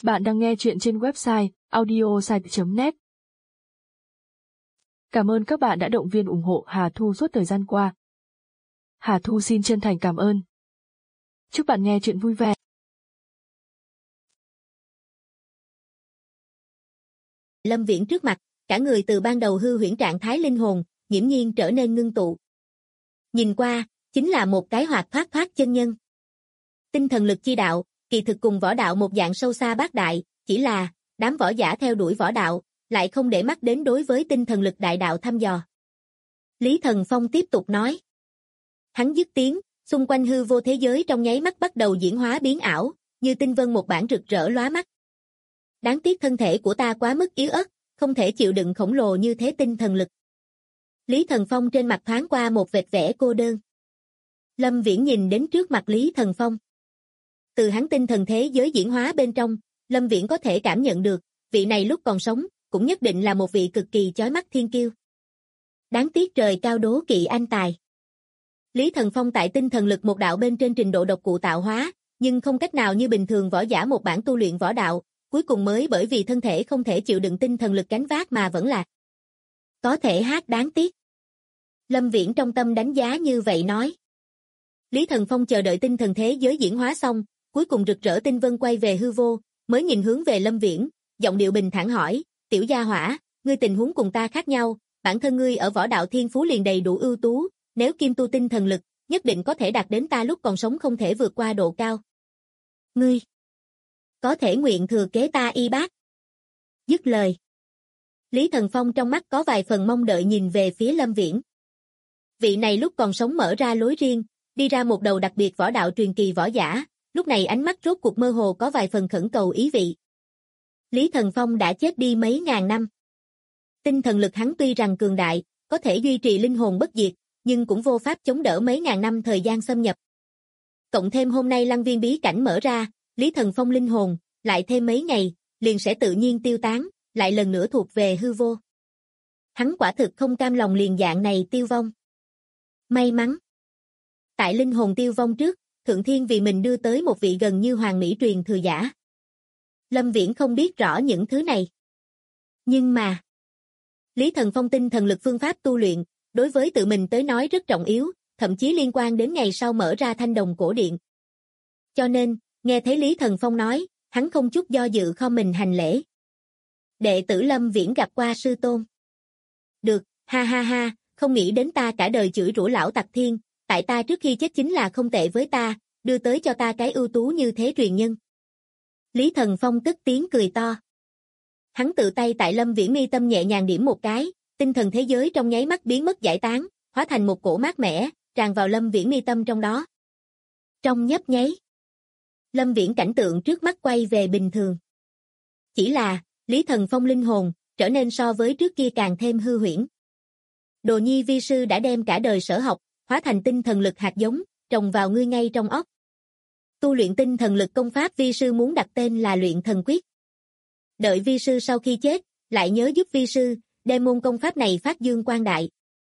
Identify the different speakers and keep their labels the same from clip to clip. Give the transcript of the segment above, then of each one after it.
Speaker 1: Bạn đang nghe chuyện trên website audiosite.net. Cảm ơn các bạn đã động viên ủng hộ Hà Thu suốt thời gian qua. Hà Thu xin chân thành cảm ơn. Chúc bạn nghe chuyện vui vẻ.
Speaker 2: Lâm Viễn trước mặt, cả người từ ban đầu hư huyễn trạng thái linh hồn, nghiễm nhiên trở nên ngưng tụ. Nhìn qua, chính là một cái hoạt thoát chân nhân. Tinh thần lực chi đạo, kỳ thực cùng võ đạo một dạng sâu xa bát đại, chỉ là, đám võ giả theo đuổi võ đạo, lại không để mắt đến đối với tinh thần lực đại đạo thăm dò. Lý Thần Phong tiếp tục nói. Hắn dứt tiếng, xung quanh hư vô thế giới trong nháy mắt bắt đầu diễn hóa biến ảo, như tinh vân một bản rực rỡ lóa mắt. Đáng tiếc thân thể của ta quá mức yếu ớt, không thể chịu đựng khổng lồ như thế tinh thần lực. Lý Thần Phong trên mặt thoáng qua một vệt vẻ cô đơn. Lâm Viễn nhìn đến trước mặt Lý Thần Phong. Từ hắn tinh thần thế giới diễn hóa bên trong, Lâm Viễn có thể cảm nhận được, vị này lúc còn sống, cũng nhất định là một vị cực kỳ chói mắt thiên kiêu. Đáng tiếc trời cao đố kỵ anh tài. Lý Thần Phong tại tinh thần lực một đạo bên trên trình độ độc cụ tạo hóa, nhưng không cách nào như bình thường võ giả một bản tu luyện võ đạo, cuối cùng mới bởi vì thân thể không thể chịu đựng tinh thần lực gánh vác mà vẫn là có thể hát đáng tiếc. Lâm Viễn trong tâm đánh giá như vậy nói. Lý Thần Phong chờ đợi tinh thần thế giới diễn hóa xong, cuối cùng rực rỡ tinh vân quay về hư vô, mới nhìn hướng về Lâm Viễn, giọng điệu bình thản hỏi, tiểu gia hỏa, ngươi tình huống cùng ta khác nhau, bản thân ngươi ở võ đạo thiên phú liền đầy đủ ưu tú, nếu kim tu tinh thần lực, nhất định có thể đạt đến ta lúc còn sống không thể vượt qua độ cao. Ngươi có thể nguyện thừa kế ta y bác. Dứt lời. Lý Thần Phong trong mắt có vài phần mong đợi nhìn về phía Lâm Viễn. Vị này lúc còn sống mở ra lối riêng, đi ra một đầu đặc biệt võ đạo truyền kỳ võ giả, lúc này ánh mắt rốt cuộc mơ hồ có vài phần khẩn cầu ý vị. Lý Thần Phong đã chết đi mấy ngàn năm. Tinh thần lực hắn tuy rằng cường đại, có thể duy trì linh hồn bất diệt, nhưng cũng vô pháp chống đỡ mấy ngàn năm thời gian xâm nhập. Cộng thêm hôm nay Lăng Viên bí cảnh mở ra, Lý Thần Phong linh hồn, lại thêm mấy ngày, liền sẽ tự nhiên tiêu tán, lại lần nữa thuộc về hư vô. Hắn quả thực không cam lòng liền dạng này tiêu vong. May mắn. Tại linh hồn tiêu vong trước, Thượng Thiên vì mình đưa tới một vị gần như hoàng mỹ truyền thừa giả. Lâm Viễn không biết rõ những thứ này. Nhưng mà, Lý Thần Phong tinh thần lực phương pháp tu luyện, đối với tự mình tới nói rất trọng yếu, thậm chí liên quan đến ngày sau mở ra Thanh Đồng cổ điện. Cho nên, nghe thấy Lý Thần Phong nói, hắn không chút do dự khom mình hành lễ. Đệ tử Lâm Viễn gặp qua sư tôn. Được, ha ha ha, không nghĩ đến ta cả đời chửi rủa lão Tặc Thiên, tại ta trước khi chết chính là không tệ với ta, đưa tới cho ta cái ưu tú như thế truyền nhân. Lý Thần Phong tức tiếng cười to. Hắn tự tay tại Lâm Viễn mi tâm nhẹ nhàng điểm một cái, tinh thần thế giới trong nháy mắt biến mất giải tán, hóa thành một cổ mát mẻ, tràn vào Lâm Viễn mi tâm trong đó. Trong nhấp nháy, Lâm Viễn cảnh tượng trước mắt quay về bình thường. Chỉ là, Lý Thần Phong linh hồn, trở nên so với trước kia càng thêm hư huyễn. Đồ Nhi vi sư đã đem cả đời sở học, hóa thành tinh thần lực hạt giống, trồng vào ngươi ngay trong óc. Tu luyện tinh thần lực công pháp vi sư muốn đặt tên là Luyện Thần Quyết. Đợi vi sư sau khi chết, lại nhớ giúp vi sư, đem môn công pháp này phát dương quang đại.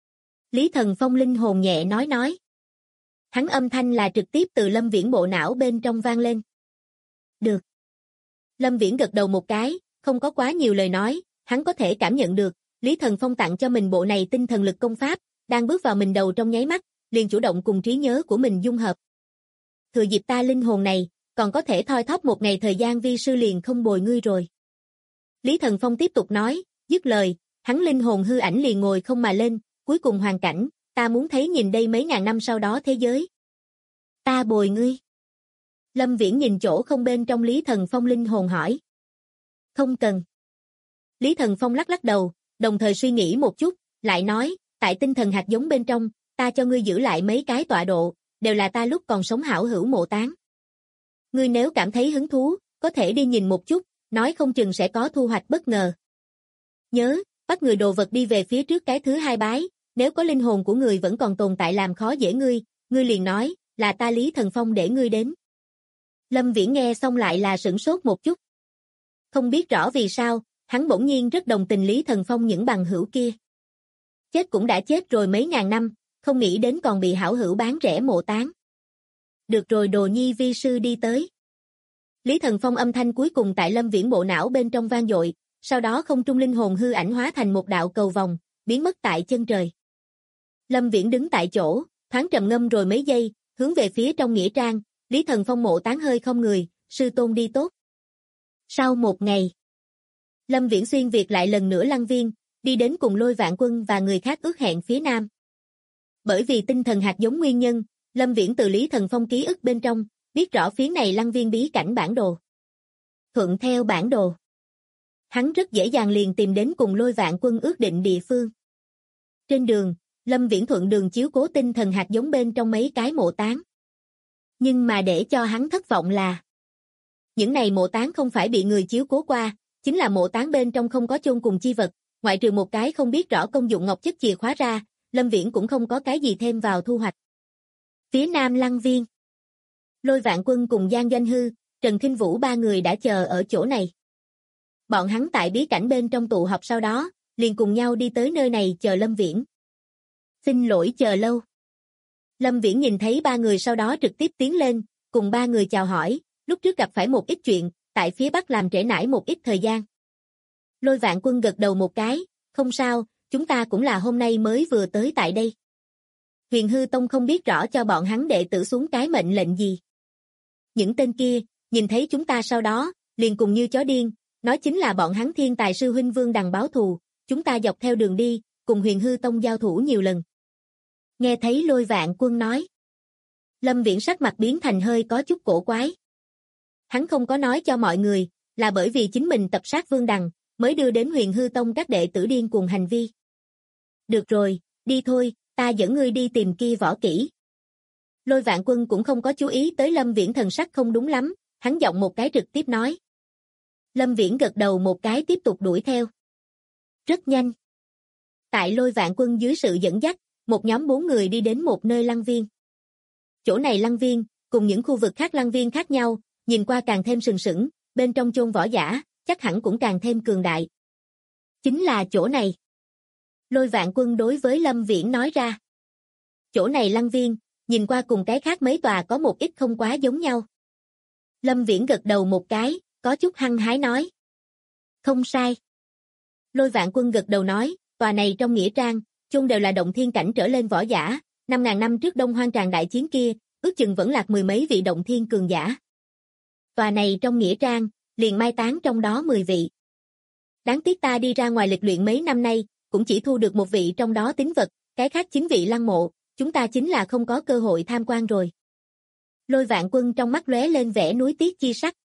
Speaker 2: Lý Thần Phong linh hồn nhẹ nói. Hắn âm thanh là trực tiếp từ Lâm Viễn bộ não bên trong vang lên. Được. Lâm Viễn gật đầu một cái, không có quá nhiều lời nói, hắn có thể cảm nhận được, Lý Thần Phong tặng cho mình bộ này tinh thần lực công pháp, đang bước vào mình đầu trong nháy mắt, liền chủ động cùng trí nhớ của mình dung hợp. Thừa dịp ta linh hồn này, còn có thể thoi thóp một ngày thời gian vi sư liền không bồi ngươi rồi. Lý Thần Phong tiếp tục nói, dứt lời, hắn linh hồn hư ảnh liền ngồi không mà lên, cuối cùng hoàn cảnh, ta muốn thấy nhìn đây mấy ngàn năm sau đó thế giới. Ta bồi ngươi. Lâm Viễn nhìn chỗ không bên trong Lý Thần Phong linh hồn hỏi. Không cần. Lý Thần Phong lắc đầu, đồng thời suy nghĩ một chút, lại nói, tại tinh thần hạt giống bên trong, ta cho ngươi giữ lại mấy cái tọa độ, đều là ta lúc còn sống hảo hữu mộ táng. Ngươi nếu cảm thấy hứng thú, có thể đi nhìn một chút, nói không chừng sẽ có thu hoạch bất ngờ. Nhớ, bắt người đồ vật đi về phía trước cái thứ hai bái, nếu có linh hồn của người vẫn còn tồn tại làm khó dễ ngươi liền nói, là ta Lý Thần Phong để ngươi đến. Lâm Viễn nghe xong lại là sửng sốt một chút. Không biết rõ vì sao, hắn bỗng nhiên rất đồng tình Lý Thần Phong những bằng hữu kia. Chết cũng đã chết rồi mấy ngàn năm, không nghĩ đến còn bị hảo hữu bán rẻ mộ táng. Được rồi Đồ Nhi vi sư đi tới. Lý Thần Phong âm thanh cuối cùng tại Lâm Viễn bộ não bên trong vang dội, sau đó không trung linh hồn hư ảnh hóa thành một đạo cầu vòng, biến mất tại chân trời. Lâm Viễn đứng tại chỗ, thoáng trầm ngâm rồi mấy giây, hướng về phía trong nghĩa trang, Lý Thần Phong mộ tán hơi không người, sư tôn đi tốt. Sau một ngày, Lâm Viễn xuyên việt lại lần nữa Lăng Viên, đi đến cùng Lôi Vạn Quân và người khác ước hẹn phía nam. Bởi vì tinh thần hạt giống nguyên nhân, Lâm Viễn từ Lý Thần Phong ký ức bên trong, biết rõ phía này Lăng Viên bí cảnh bản đồ. Thuận theo bản đồ, hắn rất dễ dàng liền tìm đến cùng Lôi Vạn Quân ước định địa phương. Trên đường, Lâm Viễn thuận đường chiếu cố tinh thần hạt giống bên trong mấy cái mộ tán. Nhưng mà để cho hắn thất vọng là những này mộ tán không phải bị người chiếu cố qua, chính là mộ tán bên trong không có chôn cùng chi vật, ngoại trừ một cái không biết rõ công dụng ngọc chất chìa khóa ra, Lâm Viễn cũng không có cái gì thêm vào thu hoạch. Phía nam Lăng Viên, Lôi Vạn Quân cùng Giang Doanh Hư, Trần Kinh Vũ ba người đã chờ ở chỗ này. Bọn hắn tại bí cảnh bên trong tụ họp sau đó, liền cùng nhau đi tới nơi này chờ Lâm Viễn. Xin lỗi chờ lâu. Lâm Viễn nhìn thấy ba người sau đó trực tiếp tiến lên, cùng ba người chào hỏi, lúc trước gặp phải một ít chuyện, tại phía Bắc làm trễ nải một ít thời gian. Lôi Vạn Quân gật đầu một cái, không sao, chúng ta cũng là hôm nay mới vừa tới tại đây. Huyền Hư Tông không biết rõ cho bọn hắn đệ tử xuống cái mệnh lệnh gì. Những tên kia, nhìn thấy chúng ta sau đó, liền cùng như chó điên, nói chính là bọn hắn thiên tài sư huynh Vương Đằng báo thù, chúng ta dọc theo đường đi, cùng Huyền Hư Tông giao thủ nhiều lần. Nghe thấy Lôi Vạn Quân nói, Lâm Viễn sắc mặt biến thành hơi có chút cổ quái. Hắn không có nói cho mọi người, là bởi vì chính mình tập sát Vương Đằng, mới đưa đến Huyền Hư Tông các đệ tử điên cuồng hành vi. Được rồi, đi thôi, ta dẫn ngươi đi tìm kia võ kỹ. Lôi Vạn Quân cũng không có chú ý tới Lâm Viễn thần sắc không đúng lắm, hắn giọng một cái trực tiếp nói. Lâm Viễn gật đầu một cái tiếp tục đuổi theo. Rất nhanh. Tại Lôi Vạn Quân dưới sự dẫn dắt, một nhóm 4 người đi đến một nơi Lăng Viên. Chỗ này Lăng Viên, cùng những khu vực khác Lăng Viên khác nhau, nhìn qua càng thêm sừng sững, bên trong chôn võ giả, chắc hẳn cũng càng thêm cường đại. Chính là chỗ này. Lôi Vạn Quân đối với Lâm Viễn nói ra. Chỗ này Lăng Viên, nhìn qua cùng cái khác mấy tòa có một ít không quá giống nhau. Lâm Viễn gật đầu một cái, có chút hăng hái nói. Không sai. Lôi Vạn Quân gật đầu nói, tòa này trong nghĩa trang, chôn đều là động thiên cảnh trở lên võ giả, 5.000 năm trước Đông Hoang tràng đại chiến kia, ước chừng vẫn lạc mười mấy vị động thiên cường giả. Tòa này trong nghĩa trang, liền mai táng trong đó 10 vị. Đáng tiếc ta đi ra ngoài lịch luyện mấy năm nay, cũng chỉ thu được một vị trong đó tín vật, cái khác 9 vị lăng mộ, chúng ta chính là không có cơ hội tham quan rồi. Lôi Vạn Quân trong mắt lóe lên vẻ nuối tiếc chi sắc.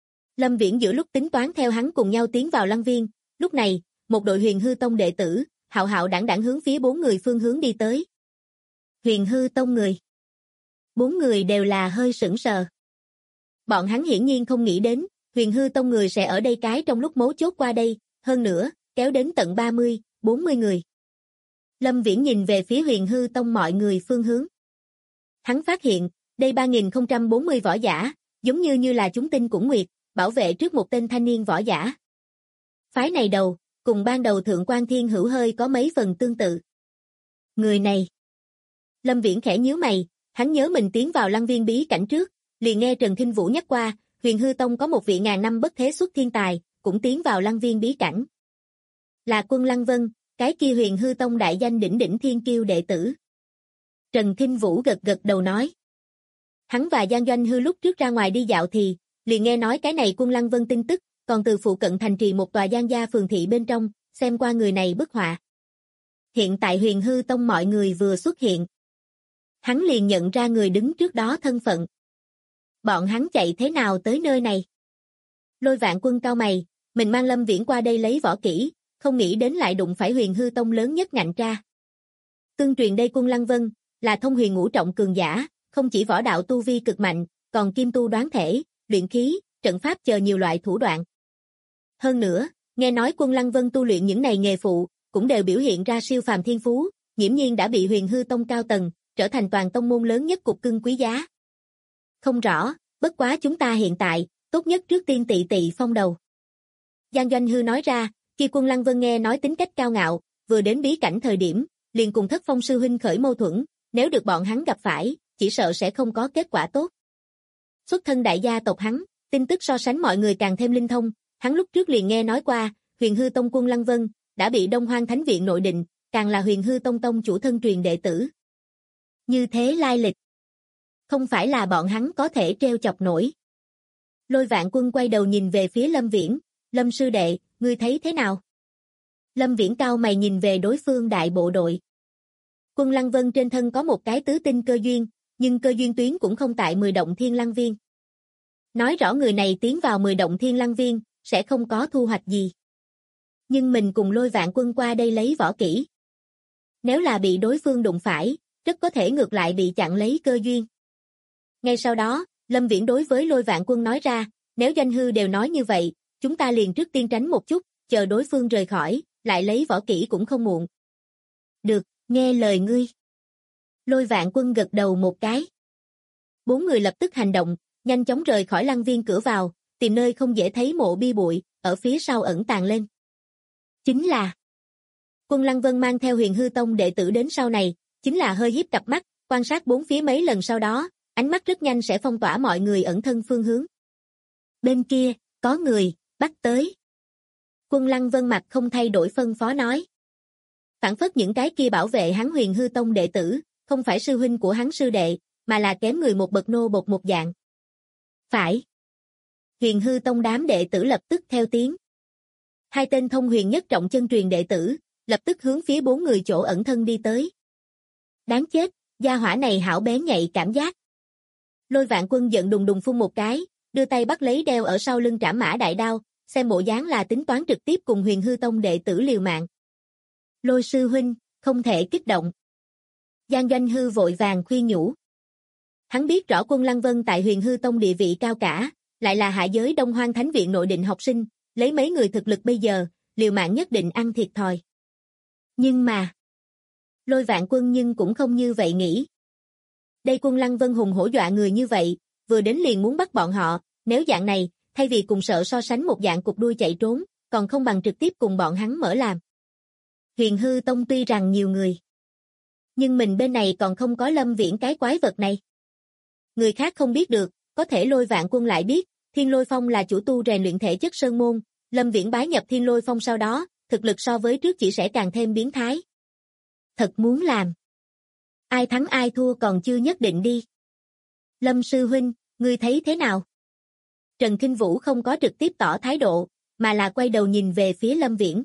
Speaker 2: Lâm Viễn giữa lúc tính toán theo hắn cùng nhau tiến vào Lăng Viên, lúc này, một đội Huyền Hư Tông đệ tử, hạo hạo đảng đảng hướng phía 4 người phương hướng đi tới. Huyền Hư Tông người. 4 người đều là hơi sững sờ. Bọn hắn hiển nhiên không nghĩ đến, Huyền Hư Tông người sẽ ở đây cái trong lúc mấu chốt qua đây, hơn nữa, kéo đến tận 30, 40 người. Lâm Viễn nhìn về phía Huyền Hư Tông mọi người phương hướng. Hắn phát hiện, đây 3040 võ giả, giống như là chúng tinh cũng nguyệt, bảo vệ trước một tên thanh niên võ giả. Phái này đầu, cùng ban đầu Thượng Quan Thiên Hữu hơi có mấy phần tương tự. Người này. Lâm Viễn khẽ nhíu mày, hắn nhớ mình tiến vào Lăng Viên bí cảnh trước, liền nghe Trần Kinh Vũ nhắc qua, Huyền Hư Tông có một vị ngàn năm bất thế xuất thiên tài, cũng tiến vào Lăng Viên bí cảnh. Là Quân Lăng Vân, cái kia Huyền Hư Tông đại danh đỉnh đỉnh thiên kiêu đệ tử. Trần Kinh Vũ gật gật đầu nói. Hắn và Giang Doanh Hư lúc trước ra ngoài đi dạo thì, liền nghe nói cái này Quân Lăng Vân tin tức, còn từ phụ cận thành trì một tòa Giang gia phường thị bên trong, xem qua người này bức họa. Hiện tại Huyền Hư Tông mọi người vừa xuất hiện. Hắn liền nhận ra người đứng trước đó thân phận. Bọn hắn chạy thế nào tới nơi này? Lôi Vạn Quân cau mày, mình mang Lâm Viễn qua đây lấy võ kỹ, không nghĩ đến lại đụng phải Huyền Hư Tông lớn nhất ngạnh tra. Tương truyền đây Quân Lăng Vân, là thông huyền ngũ trọng cường giả, không chỉ võ đạo tu vi cực mạnh, còn kim tu đoán thể, luyện khí, trận pháp chờ nhiều loại thủ đoạn. Hơn nữa, nghe nói Quân Lăng Vân tu luyện những này nghề phụ, cũng đều biểu hiện ra siêu phàm thiên phú, nghiễm nhiên đã bị Huyền Hư Tông cao tầng, trở thành toàn tông môn lớn nhất cục cưng quý giá. Không rõ, bất quá chúng ta hiện tại, tốt nhất trước tiên tị phong đầu. Giang Doanh Hư nói ra, khi Quân Lăng Vân nghe nói tính cách cao ngạo, vừa đến bí cảnh thời điểm, liền cùng Thất Phong sư huynh khởi mâu thuẫn, nếu được bọn hắn gặp phải, chỉ sợ sẽ không có kết quả tốt. Xuất thân đại gia tộc hắn, Tin tức so sánh mọi người càng thêm linh thông, hắn lúc trước liền nghe nói qua, Huyền Hư Tông Quân Lăng Vân đã bị Đông Hoang Thánh Viện nội định, càng là Huyền Hư Tông tông chủ thân truyền đệ tử. Như thế lai lịch, không phải là bọn hắn có thể treo chọc nổi. Lôi Vạn Quân quay đầu nhìn về phía Lâm Viễn, Lâm sư đệ, ngươi thấy thế nào? Lâm Viễn cao mày nhìn về đối phương đại bộ đội. Quân Lăng Vân trên thân có một cái tứ tinh cơ duyên, nhưng cơ duyên tuyến cũng không tại 10 động Thiên Lăng Viên. Nói rõ người này tiến vào 10 động Thiên Lăng Viên, sẽ không có thu hoạch gì. Nhưng mình cùng Lôi Vạn Quân qua đây lấy võ kỹ. Nếu là bị đối phương đụng phải, rất có thể ngược lại bị chặn lấy cơ duyên. Ngay sau đó, Lâm Viễn đối với Lôi Vạn Quân nói ra, nếu Doanh Hư đều nói như vậy, chúng ta liền trước tiên tránh một chút, chờ đối phương rời khỏi, lại lấy võ kỹ cũng không muộn. Được, nghe lời ngươi. Lôi Vạn Quân gật đầu một cái. 4 người lập tức hành động, nhanh chóng rời khỏi lăng viên cửa vào, tìm nơi không dễ thấy mộ bia bụi, ở phía sau ẩn tàng lên. Chính là Quân Lăng Vân mang theo Huyền Hư Tông đệ tử đến sau này, chính là hơi hiếp cặp mắt, quan sát bốn phía mấy lần sau đó, ánh mắt rất nhanh sẽ phong tỏa mọi người ẩn thân phương hướng. Bên kia, có người, bắt tới. Quân Lăng Vân mặt không thay đổi phân phó nói. Phản phất những cái kia bảo vệ hắn Huyền Hư Tông đệ tử, không phải sư huynh của hắn sư đệ, mà là kém người một bậc nô bộc một dạng. Phải. Huyền Hư Tông đám đệ tử lập tức theo tiếng. 2 tên thông huyền nhất trọng chân truyền đệ tử, lập tức hướng phía 4 người chỗ ẩn thân đi tới. Đáng chết, gia hỏa này hảo bén nhạy cảm giác. Lôi Vạn Quân giận đùng đùng phun một cái, đưa tay bắt lấy đeo ở sau lưng Trảm Mã đại đao, xem bộ dáng là tính toán trực tiếp cùng Huyền Hư Tông đệ tử liều mạng. Lôi sư huynh, không thể kích động. Giang Doanh Hư vội vàng khuyên nhủ. Hắn biết rõ Quân Lăng Vân tại Huyền Hư Tông địa vị cao cả, lại là hạ giới Đông Hoang Thánh Viện nội định học sinh, lấy mấy người thực lực bây giờ, liều mạng nhất định ăn thiệt thòi. Nhưng mà, Lôi Vạn Quân nhưng cũng không như vậy nghĩ. Đây Quân Lăng Vân hùng hổ dọa người như vậy, vừa đến liền muốn bắt bọn họ, nếu dạng này, thay vì cùng sợ so sánh một dạng cục đuôi chạy trốn, còn không bằng trực tiếp cùng bọn hắn mở làm. Huyền Hư Tông tuy rằng nhiều người, nhưng mình bên này còn không có Lâm Viễn cái quái vật này. Người khác không biết được, có thể Lôi Vạn Quân lại biết, Thiên Lôi Phong là chủ tu rèn luyện thể chất sơn môn, Lâm Viễn bái nhập Thiên Lôi Phong sau đó, thực lực so với trước chỉ sẽ càng thêm biến thái. Thật muốn làm. Ai thắng ai thua còn chưa nhất định đi. Lâm sư huynh, ngươi thấy thế nào? Trần Kinh Vũ không có trực tiếp tỏ thái độ, mà là quay đầu nhìn về phía Lâm Viễn.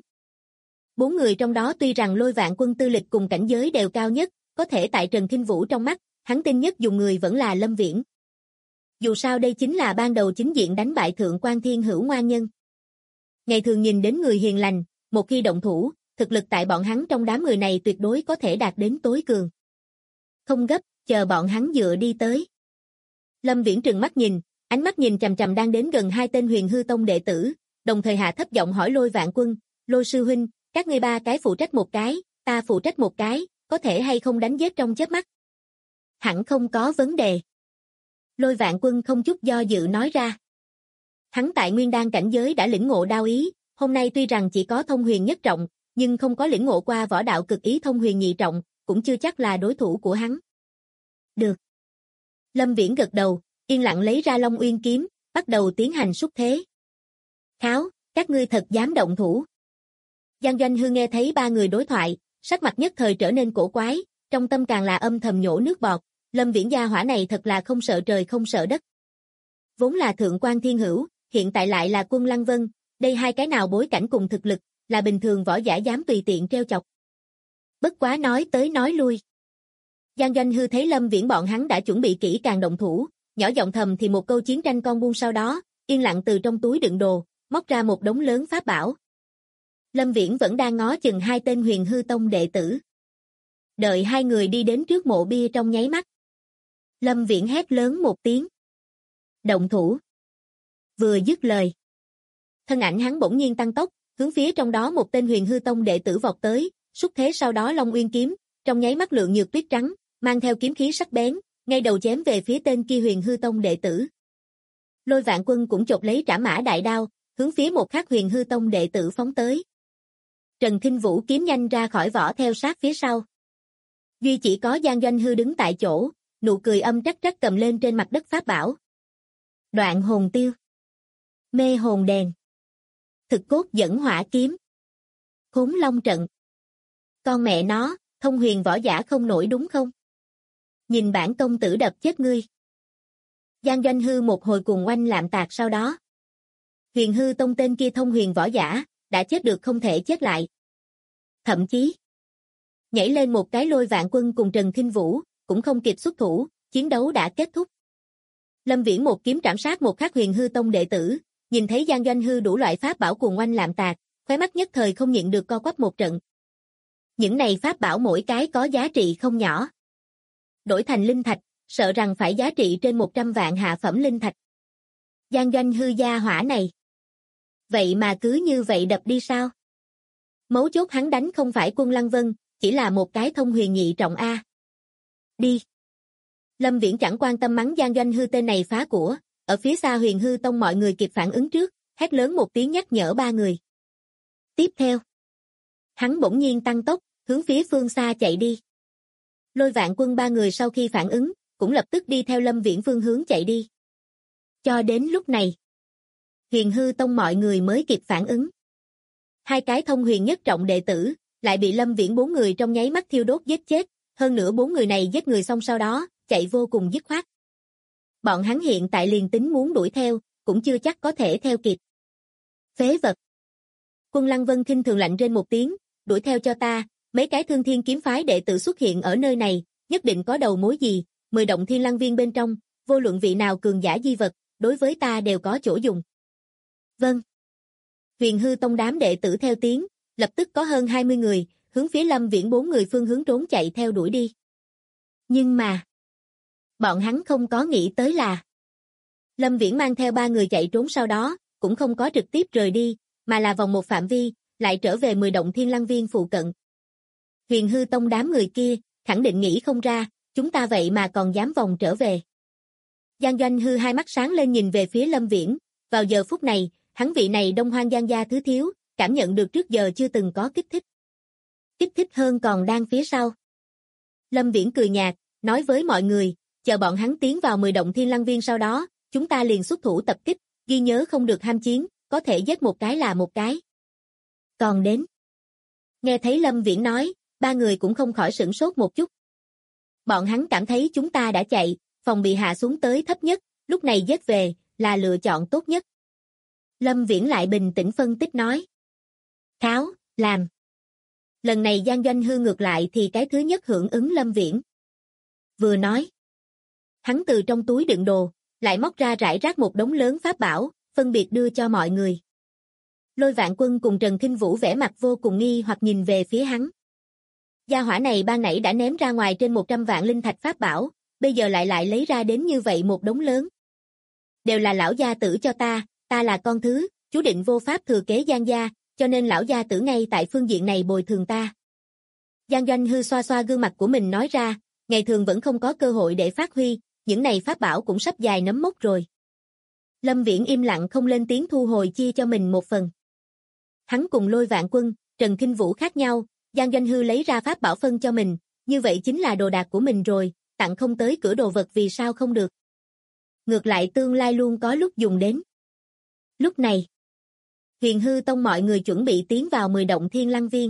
Speaker 2: 4 người trong đó tuy rằng Lôi Vạn Quân tư lịch cùng cảnh giới đều cao nhất, có thể tại Trần Kinh Vũ trong mắt, hắn tin nhất dùng người vẫn là Lâm Viễn. Dù sao đây chính là ban đầu chính diện đánh bại Thượng Quan Thiên Hữu ngoan nhân. Ngày thường nhìn đến người hiền lành, một khi động thủ, thực lực tại bọn hắn trong đám người này tuyệt đối có thể đạt đến tối cường. Không gấp, chờ bọn hắn dựa đi tới. Lâm Viễn trừng mắt nhìn, ánh mắt nhìn chằm chằm đang đến gần 2 tên Huyền Hư Tông đệ tử, đồng thời hạ thấp giọng hỏi Lôi Vạn Quân, Lôi sư huynh, các ngươi 3 cái phụ trách một cái, ta phụ trách một cái, có thể hay không đánh giết trong chớp mắt? Hẳn không có vấn đề. Lôi Vạn Quân không chút do dự nói ra. Hắn tại Nguyên Đan cảnh giới đã lĩnh ngộ đao ý, hôm nay tuy rằng chỉ có thông huyền nhất trọng, nhưng không có lĩnh ngộ qua võ đạo cực ý thông huyền nhị trọng, cũng chưa chắc là đối thủ của hắn. Được. Lâm Viễn gật đầu, yên lặng lấy ra Long Uyên kiếm, bắt đầu tiến hành xúc thế. Kháo, các ngươi thật dám động thủ. Giang Doanh Hư nghe thấy 3 người đối thoại, sắc mặt nhất thời trở nên cổ quái, trong tâm càng là âm thầm nhổ nước bọt, Lâm Viễn gia hỏa này thật là không sợ trời không sợ đất. Vốn là Thượng Quan Thiên Hữu, hiện tại lại là Quân Lăng Vân, đây 2 cái nào bối cảnh cùng thực lực, là bình thường võ giả dám tùy tiện treo chọc. Bất quá nói tới nói lui. Giang Doanh Hư thấy Lâm Viễn bọn hắn đã chuẩn bị kỹ càng động thủ, nhỏ giọng thầm thì một câu chiến tranh con buông sau đó, yên lặng từ trong túi đựng đồ, móc ra một đống lớn pháp bảo. Lâm Viễn vẫn đang ngó chừng 2 tên Huyền Hư Tông đệ tử. Đợi 2 người đi đến trước mộ bia trong nháy mắt. Lâm Viễn hét lớn một tiếng. Động thủ. Vừa dứt lời. Thân ảnh hắn bỗng nhiên tăng tốc, hướng phía trong đó một tên Huyền Hư Tông đệ tử vọt tới, xúc thế sau đó Long Uyên kiếm, trong nháy mắt lượng nhược tuyết trắng, mang theo kiếm khí sắc bén, ngay đầu chém về phía tên kia Huyền Hư Tông đệ tử. Lôi Vạn Quân cũng chộp lấy Trảm Mã đại đao, hướng phía một khác Huyền Hư Tông đệ tử phóng tới. Trần Kinh Vũ kiếm nhanh ra khỏi vỏ theo sát phía sau. Duy chỉ có Giang Doanh Hư đứng tại chỗ, nụ cười âm trắc trắc cầm lên trên mặt đất pháp bảo. Đoạn hồn tiêu. Mê hồn đèn. Thực cốt dẫn hỏa kiếm. Khốn long trận. Con mẹ nó, thông huyền võ giả không nổi đúng không? Nhìn bản công tử đập chết ngươi. Giang Doanh Hư một hồi cùng oanh lạm tạc sau đó. Huyền Hư Tông tên kia thông huyền võ giả, đã chết được không thể chết lại. Thậm chí, nhảy lên một cái Lôi Vạn Quân cùng Trần Khinh Vũ, cũng không kịp xuất thủ, chiến đấu đã kết thúc. Lâm Viễn một kiếm trảm sát một khắc Huyền Hư Tông đệ tử, nhìn thấy Giang Doanh Hư đủ loại pháp bảo cùng oanh lạm tạc, khóe mắt nhất thời không nhịn được co quắp một trận. Những này pháp bảo mỗi cái có giá trị không nhỏ. Đổi thành linh thạch, sợ rằng phải giá trị trên 100 vạn hạ phẩm linh thạch. Giang Doanh Hư gia hỏa này. Vậy mà cứ như vậy đập đi sao? Mấu chốt hắn đánh không phải Quân Lăng Vân, chỉ là một cái thông huyền nhị trọng A. Đi. Lâm Viễn chẳng quan tâm mắng Giang Doanh Hư tên này phá của, ở phía xa Huyền Hư Tông mọi người kịp phản ứng trước, hét lớn một tiếng nhắc nhở ba người. Tiếp theo, hắn bỗng nhiên tăng tốc, hướng phía phương xa chạy đi. Lôi Vạn Quân ba người sau khi phản ứng, cũng lập tức đi theo Lâm Viễn phương hướng chạy đi. Cho đến lúc này, Huyền Hư Tông mọi người mới kịp phản ứng. Hai cái thông huyền nhất trọng đệ tử, lại bị Lâm Viễn bốn người trong nháy mắt thiêu đốt giết chết, hơn nữa bốn người này giết người xong sau đó, chạy vô cùng dứt khoát. Bọn hắn hiện tại liền tính muốn đuổi theo, cũng chưa chắc có thể theo kịp. Phế vật. Quân Lăng Vân khinh thường lạnh trên một tiếng, đuổi theo cho ta, mấy cái Thương Thiên kiếm phái đệ tử xuất hiện ở nơi này, nhất định có đầu mối gì, 10 động Thiên Lăng Viên bên trong, vô luận vị nào cường giả di vật, đối với ta đều có chỗ dùng. Vâng. Huyền Hư Tông đám đệ tử theo tiếng, lập tức có hơn 20 người, hướng phía Lâm Viễn bốn người phương hướng trốn chạy theo đuổi đi. Nhưng mà, bọn hắn không có nghĩ tới là Lâm Viễn mang theo ba người chạy trốn sau đó, cũng không có trực tiếp rời đi, mà là vòng một phạm vi, lại trở về 10 động Thiên Lăng Viên phụ cận. Huyền Hư Tông đám người kia, khẳng định nghĩ không ra, chúng ta vậy mà còn dám vòng trở về. Giang Doanh Hư hai mắt sáng lên nhìn về phía Lâm Viễn, vào giờ phút này, hắn vị này Đông Hoang Giang gia thứ thiếu, cảm nhận được trước giờ chưa từng có kích thích. Kích thích hơn còn đang phía sau. Lâm Viễn cười nhạt, nói với mọi người, chờ bọn hắn tiến vào 10 động Thiên Lăng Viên sau đó, chúng ta liền xuất thủ tập kích, ghi nhớ không được ham chiến, có thể giết một cái là một cái. Còn đến. Nghe thấy Lâm Viễn nói, ba người cũng không khỏi sửng sốt một chút. Bọn hắn cảm thấy chúng ta đã chạy, phòng bị hạ xuống tới thấp nhất, lúc này giết về, là lựa chọn tốt nhất. Lâm Viễn lại bình tĩnh phân tích nói. Kháo, làm. Lần này Giang Doanh Hư ngược lại thì cái thứ nhất hưởng ứng Lâm Viễn. Vừa nói. Hắn từ trong túi đựng đồ, lại móc ra rải rác một đống lớn pháp bảo, phân biệt đưa cho mọi người. Lôi Vạn Quân cùng Trần Khinh Vũ vẻ mặt vô cùng nghi hoặc nhìn về phía hắn. Gia hỏa này ban nãy đã ném ra ngoài trên 100 vạn linh thạch pháp bảo, bây giờ lại lấy ra đến như vậy một đống lớn. Đều là lão gia tử cho ta là con thứ, chú định vô pháp thừa kế Giang gia, cho nên lão gia tử ngay tại phương diện này bồi thường ta. Giang Doanh Hư xoa xoa gương mặt của mình nói ra, ngày thường vẫn không có cơ hội để phát huy, những này pháp bảo cũng sắp dài nấm mốc rồi. Lâm Viễn im lặng không lên tiếng thu hồi chia cho mình một phần. Hắn cùng Lôi Vạn Quân, Trần Khinh Vũ khác nhau, Giang Doanh Hư lấy ra pháp bảo phân cho mình, như vậy chính là đồ đạc của mình rồi, tặng không tới cửa đồ vật vì sao không được. Ngược lại tương lai luôn có lúc dùng đến. Lúc này, Huyền Hư Tông mọi người chuẩn bị tiến vào 10 động Thiên Lăng Viên.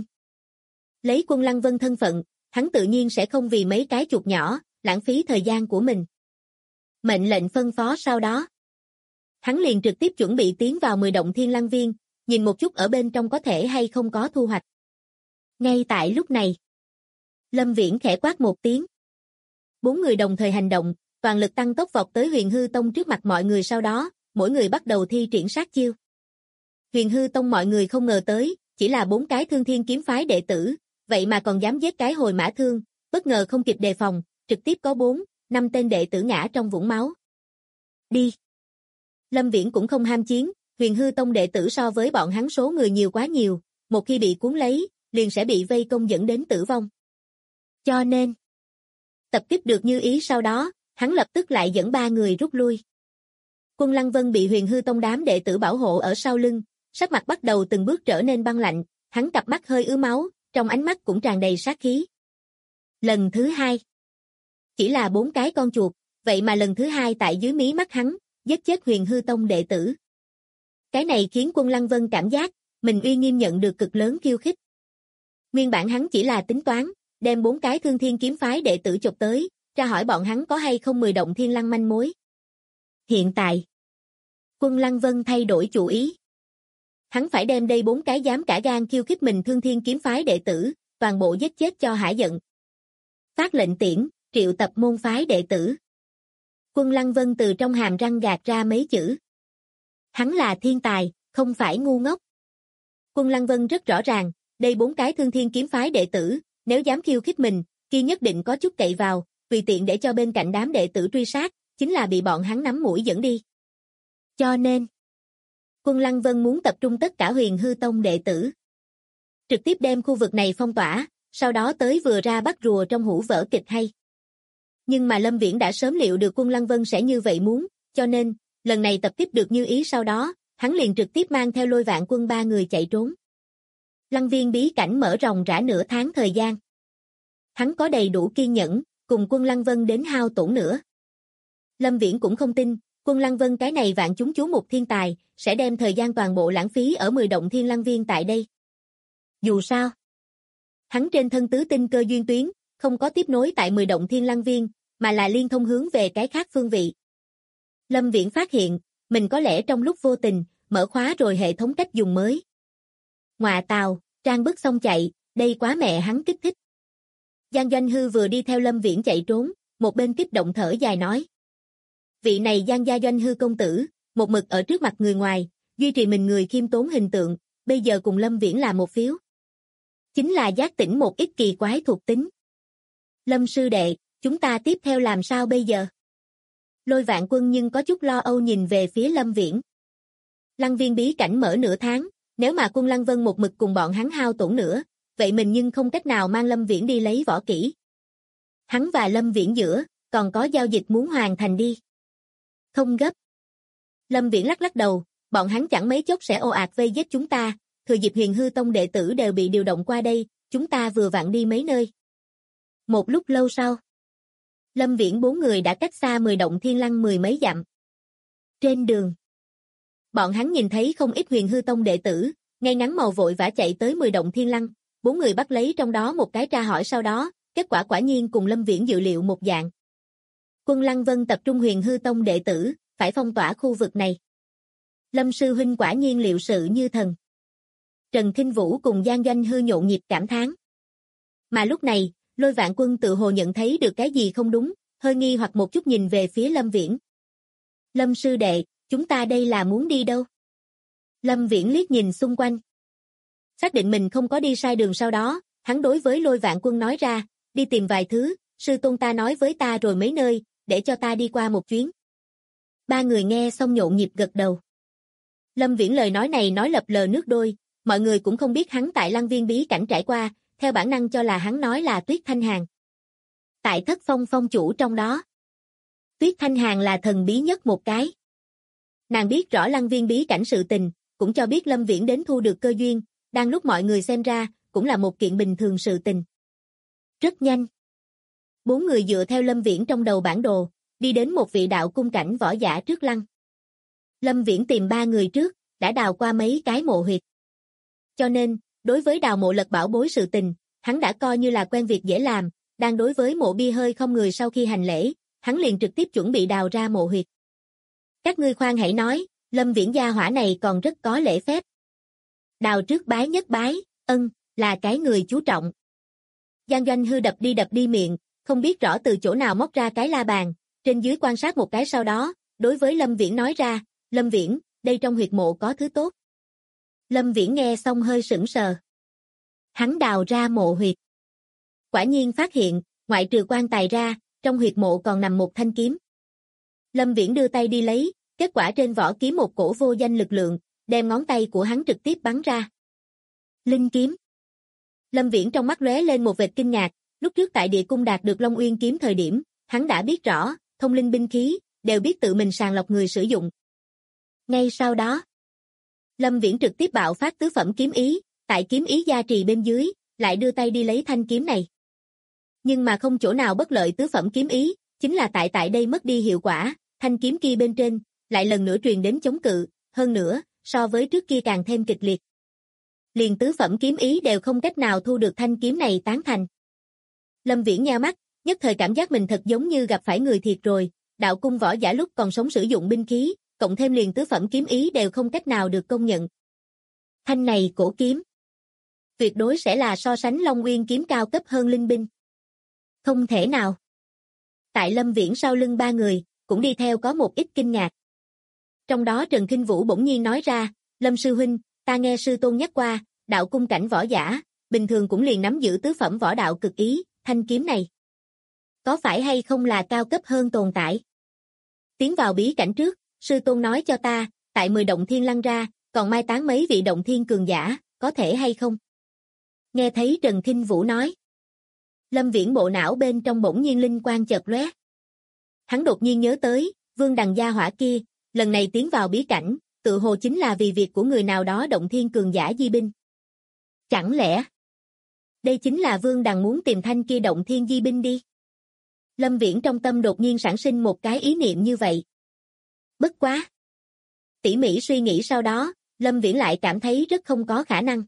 Speaker 2: Lấy Quân Lăng Vân thân phận, hắn tự nhiên sẽ không vì mấy cái chuột nhỏ, lãng phí thời gian của mình. Mệnh lệnh phân phó sau đó. Hắn liền trực tiếp chuẩn bị tiến vào 10 động Thiên Lăng Viên, nhìn một chút ở bên trong có thể hay không có thu hoạch. Ngay tại lúc này, Lâm Viễn khẽ quát một tiếng. Bốn người đồng thời hành động, toàn lực tăng tốc vọt tới Huyền Hư Tông trước mặt mọi người sau đó, mỗi người bắt đầu thi triển sát chiêu. Huyền Hư Tông mọi người không ngờ tới, chỉ là 4 cái Thương Thiên kiếm phái đệ tử, vậy mà còn dám giết cái hồi mã thương, bất ngờ không kịp đề phòng, trực tiếp có 4-5 tên đệ tử ngã trong vũng máu. Đi! Lâm Viễn cũng không ham chiến, Huyền Hư Tông đệ tử so với bọn hắn số người nhiều quá nhiều, một khi bị cuốn lấy, liền sẽ bị vây công dẫn đến tử vong. Cho nên, tập kích được như ý sau đó, hắn lập tức lại dẫn 3 người rút lui. Quân Lăng Vân bị Huyền Hư Tông đám đệ tử bảo hộ ở sau lưng, sắc mặt bắt đầu từng bước trở nên băng lạnh, hắn cặp mắt hơi ứ máu, trong ánh mắt cũng tràn đầy sát khí. Lần thứ 2, chỉ là 4 cái con chuột, vậy mà lần thứ 2 tại dưới mí mắt hắn, giết chết Huyền Hư Tông đệ tử. Cái này khiến Quân Lăng Vân cảm giác, mình uy nghiêm nhận được cực lớn khiêu khích. Nguyên bản hắn chỉ là tính toán, đem 4 cái Thương Thiên kiếm phái đệ tử chụp tới, tra hỏi bọn hắn có hay không 10 động thiên lăng manh mối. Hiện tại, Quân Lăng Vân thay đổi chủ ý. Hắn phải đem đây 4 cái dám cả gan khiêu khích mình Thương Thiên kiếm phái đệ tử, toàn bộ giết chết cho hả giận. Phát lệnh tiễn, triệu tập môn phái đệ tử. Quân Lăng Vân từ trong hàm răng gạt ra mấy chữ. Hắn là thiên tài, không phải ngu ngốc. Quân Lăng Vân rất rõ ràng, đây 4 cái Thương Thiên kiếm phái đệ tử, nếu dám khiêu khích mình, kia nhất định có chút cậy vào, tùy tiện để cho bên cạnh đám đệ tử truy sát, chính là bị bọn hắn nắm mũi dẫn đi. Cho nên, Quân Lăng Vân muốn tập trung tất cả Huyền Hư Tông đệ tử. Trực tiếp đem khu vực này phong tỏa, sau đó tới vừa ra bắt rùa trong hũ vở kịch hay. Nhưng mà Lâm Viễn đã sớm liệu được Quân Lăng Vân sẽ như vậy muốn, cho nên, lần này tập tiếp được như ý sau đó, hắn liền trực tiếp mang theo Lôi Vạn Quân 3 người chạy trốn. Lăng viên bí cảnh mở ròng rã nửa tháng thời gian. Hắn có đầy đủ kiên nhẫn, cùng Quân Lăng Vân đến hao tổn nữa. Lâm Viễn cũng không tin, Quân Lăng Vân cái này vạn chúng chú mục thiên tài, sẽ đem thời gian toàn bộ lãng phí ở 10 động thiên lăng viên tại đây. Dù sao, hắn trên thân tứ tinh cơ duyên tuyến, không có tiếp nối tại 10 động thiên lăng viên, mà là liên thông hướng về cái khác phương vị. Lâm Viễn phát hiện, mình có lẽ trong lúc vô tình, mở khóa rồi hệ thống cách dùng mới. Ngoà tào, trang bức xong chạy, đây quá mẹ hắn kích thích. Giang Doanh Hư vừa đi theo Lâm Viễn chạy trốn, một bên kích động thở dài nói. Vị này Giang gia Doanh Hư công tử, một mực ở trước mặt người ngoài, duy trì mình người khiêm tốn hình tượng, bây giờ cùng Lâm Viễn là một phiếu. Chính là giác tỉnh một ít kỳ quái thuộc tính. Lâm sư đệ, chúng ta tiếp theo làm sao bây giờ? Lôi Vạn Quân nhưng có chút lo âu nhìn về phía Lâm Viễn. Lăng viên bí cảnh mở nửa tháng, nếu mà Quân Lăng Vân một mực cùng bọn hắn hao tổn nữa, vậy mình nhưng không cách nào mang Lâm Viễn đi lấy võ kỹ. Hắn và Lâm Viễn giữa, còn có giao dịch muốn hoàn thành đi. Không gấp. Lâm Viễn lắc lắc đầu, bọn hắn chẳng mấy chốc sẽ ồ ạt vây giết chúng ta, thừa dịp Huyền Hư Tông đệ tử đều bị điều động qua đây, chúng ta vừa vặn đi mấy nơi. Một lúc lâu sau, Lâm Viễn 4 người đã cách xa 10 động thiên lăng 10 mấy dặm. Trên đường, bọn hắn nhìn thấy không ít Huyền Hư Tông đệ tử, ngay ngắn màu vội vã chạy tới 10 động thiên lăng, 4 người bắt lấy trong đó một cái tra hỏi sau đó, kết quả quả nhiên cùng Lâm Viễn dự liệu một dạng. Quân Lăng Vân tập trung Huyền Hư Tông đệ tử, phải phong tỏa khu vực này. Lâm sư huynh quả nhiên liệu sự như thần. Trần Kinh Vũ cùng Giang Doanh Hư nhộn nhịp cảm thán. Mà lúc này, Lôi Vạn Quân tự hồ nhận thấy được cái gì không đúng, hơi nghi hoặc một chút nhìn về phía Lâm Viễn. Lâm sư đệ, chúng ta đây là muốn đi đâu? Lâm Viễn liếc nhìn xung quanh. Xác định mình không có đi sai đường sau đó, hắn đối với Lôi Vạn Quân nói ra, đi tìm vài thứ, sư tôn ta nói với ta rồi mấy nơi, để cho ta đi qua một chuyến. 3 người nghe xong nhộn nhịp gật đầu. Lâm Viễn lời nói này nói lập lờ nước đôi, mọi người cũng không biết hắn tại Lăng viên bí cảnh trải qua, theo bản năng cho là hắn nói là Tuyết Thanh Hàn. Tại Thất Phong phong chủ trong đó, Tuyết Thanh Hàn là thần bí nhất một cái. Nàng biết rõ Lăng viên bí cảnh sự tình, cũng cho biết Lâm Viễn đến thu được cơ duyên, đang lúc mọi người xem ra, cũng là một kiện bình thường sự tình. Rất nhanh. 4 người dựa theo Lâm Viễn trong đầu bản đồ, đi đến một vị đạo cung cảnh võ giả trước lăng. Lâm Viễn tìm 3 người trước, đã đào qua mấy cái mộ huyệt. Cho nên, đối với đào mộ lật bảo bối sự tình, hắn đã coi như là quen việc dễ làm, đang đối với mộ bia hơi không người sau khi hành lễ, hắn liền trực tiếp chuẩn bị đào ra mộ huyệt. Các ngươi khoan hãy nói, Lâm Viễn gia hỏa này còn rất có lễ phép. Đào trước bái nhất bái, là cái người chú trọng. Giang Doanh Hư đập đi miệng, không biết rõ từ chỗ nào móc ra cái la bàn, trên dưới quan sát một cái sau đó, đối với Lâm Viễn nói ra, Lâm Viễn, đây trong huyệt mộ có thứ tốt. Lâm Viễn nghe xong hơi sững sờ. Hắn đào ra mộ huyệt. Quả nhiên phát hiện, ngoại trừ quan tài ra, trong huyệt mộ còn nằm một thanh kiếm. Lâm Viễn đưa tay đi lấy, kết quả trên vỏ kiếm một cổ vô danh lực lượng, đem ngón tay của hắn trực tiếp bắn ra. Linh kiếm. Lâm Viễn trong mắt lóe lên một vệt kinh ngạc, lúc trước tại địa cung đạt được Long Uyên kiếm thời điểm, hắn đã biết rõ, thông linh binh khí, đều biết tự mình sàng lọc người sử dụng. Ngay sau đó, Lâm Viễn trực tiếp bạo phát tứ phẩm kiếm ý, tại kiếm ý gia trì bên dưới, lại đưa tay đi lấy thanh kiếm này. Nhưng mà không chỗ nào bất lợi tứ phẩm kiếm ý, chính là tại đây mất đi hiệu quả, thanh kiếm kia bên trên, lại lần nữa truyền đến chống cự, hơn nữa, so với trước kia càng thêm kịch liệt. Liền tứ phẩm kiếm ý đều không cách nào thu được thanh kiếm này tán thành. Lâm Viễn nheo mắt, nhất thời cảm giác mình thật giống như gặp phải người thiệt rồi, đạo cung võ giả lúc còn sống sử dụng binh khí, cộng thêm liền tứ phẩm kiếm ý đều không cách nào được công nhận. Thanh này cổ kiếm, tuyệt đối sẽ là so sánh Long Uyên kiếm cao cấp hơn linh binh. Không thể nào. Tại Lâm Viễn sau lưng ba người, cũng đi theo có một ít kinh ngạc. Trong đó Trần Kinh Vũ bỗng nhiên nói ra, Lâm sư huynh, ta nghe sư tôn nhắc qua, đạo cung cảnh võ giả, bình thường cũng liền nắm giữ tứ phẩm võ đạo cực ý, thanh kiếm này. Có phải hay không là cao cấp hơn tồn tại? Tiến vào bí cảnh trước, sư tôn nói cho ta, tại 10 động thiên lăn ra, còn mai táng mấy vị động thiên cường giả, có thể hay không? Nghe thấy Trần Kinh Vũ nói. Lâm Viễn bộ não bên trong bỗng nhiên linh quang chợt lóe. Hắn đột nhiên nhớ tới, Vương Đằng gia hỏa kia, lần này tiến vào bí cảnh, tự hồ chính là vì việc của người nào đó động thiên cường giả di binh. Chẳng lẽ, đây chính là Vương Đằng muốn tìm thanh kia động thiên di binh đi? Lâm Viễn trong tâm đột nhiên sản sinh một cái ý niệm như vậy. Bất quá. Tỉ mỉ suy nghĩ sau đó, Lâm Viễn lại cảm thấy rất không có khả năng.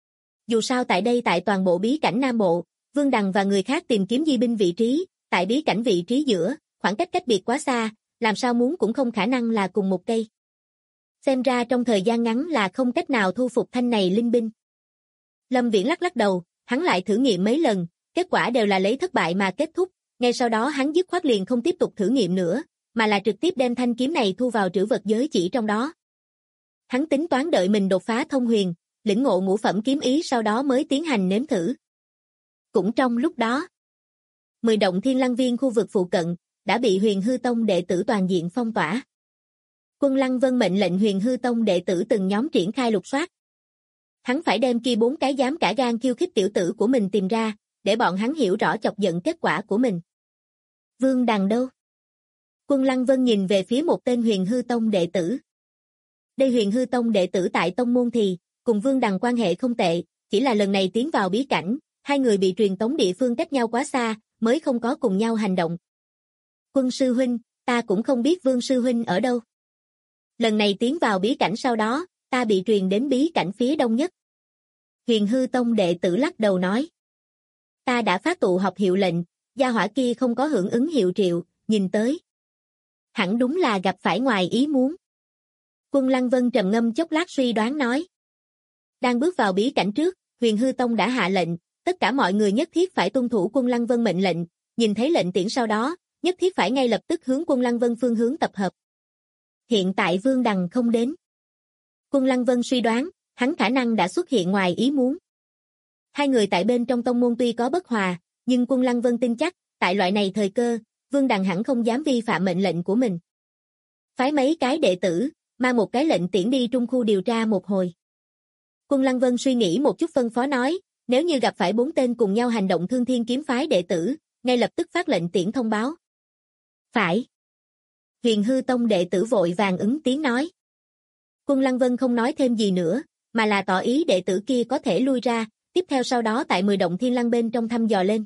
Speaker 2: Dù sao tại đây tại toàn bộ bí cảnh Nam Bộ, Vương Đằng và người khác tìm kiếm di binh vị trí, tại bí cảnh vị trí giữa, khoảng cách cách biệt quá xa, làm sao muốn cũng không khả năng là cùng một cây. Xem ra trong thời gian ngắn là không cách nào thu phục thanh này linh binh. Lâm Viễn lắc lắc đầu, hắn lại thử nghiệm mấy lần, kết quả đều là lấy thất bại mà kết thúc, ngay sau đó hắn dứt khoát liền không tiếp tục thử nghiệm nữa, mà là trực tiếp đem thanh kiếm này thu vào trữ vật giới chỉ trong đó. Hắn tính toán đợi mình đột phá thông huyền, lĩnh ngộ ngũ phẩm kiếm ý sau đó mới tiến hành nếm thử. Cũng trong lúc đó, 10 động thiên lăng viên khu vực phụ cận, đã bị Huyền Hư Tông đệ tử toàn diện phong tỏa. Quân Lăng Vân mệnh lệnh Huyền Hư Tông đệ tử từng nhóm triển khai lục soát. Hắn phải đem kia 4 cái dám cả gan khiêu khích tiểu tử của mình tìm ra, để bọn hắn hiểu rõ chọc giận kết quả của mình. Vương Đằng đâu? Quân Lăng Vân nhìn về phía một tên Huyền Hư Tông đệ tử. Đây Huyền Hư Tông đệ tử tại tông môn thì, cùng Vương Đằng quan hệ không tệ, chỉ là lần này tiến vào bí cảnh, hai người bị truyền tống địa phương cách nhau quá xa, mới không có cùng nhau hành động. Quân sư huynh, ta cũng không biết Vương sư huynh ở đâu. Lần này tiến vào bí cảnh sau đó, ta bị truyền đến bí cảnh phía đông nhất. Huyền Hư Tông đệ tử lắc đầu nói. Ta đã phát tụ họp hiệu lệnh, gia hỏa kia không có hưởng ứng hiệu triệu, nhìn tới. Hẳn đúng là gặp phải ngoài ý muốn. Quân Lăng Vân trầm ngâm chốc lát suy đoán nói. Đang bước vào bí cảnh trước, Huyền Hư Tông đã hạ lệnh, tất cả mọi người nhất thiết phải tuân thủ Quân Lăng Vân mệnh lệnh, nhìn thấy lệnh tiễn sau đó, nhất thiết phải ngay lập tức hướng Quân Lăng Vân phương hướng tập hợp. Hiện tại Vương Đằng không đến. Quân Lăng Vân suy đoán, hắn khả năng đã xuất hiện ngoài ý muốn. Hai người tại bên trong tông môn tuy có bất hòa, nhưng Quân Lăng Vân tin chắc, tại loại này thời cơ, Vương Đằng hẳn không dám vi phạm mệnh lệnh của mình. Phái mấy cái đệ tử, mang một cái lệnh tiễn đi trung khu điều tra một hồi. Quân Lăng Vân suy nghĩ một chút phân phó nói, nếu như gặp phải 4 tên cùng nhau hành động Thương Thiên kiếm phái đệ tử, ngay lập tức phát lệnh tiễn thông báo. Phải. Huyền Hư Tông đệ tử vội vàng ứng tiếng nói. Quân Lăng Vân không nói thêm gì nữa, mà là tỏ ý đệ tử kia có thể lui ra, tiếp theo sau đó tại 10 động thiên lăng bên trong thăm dò lên.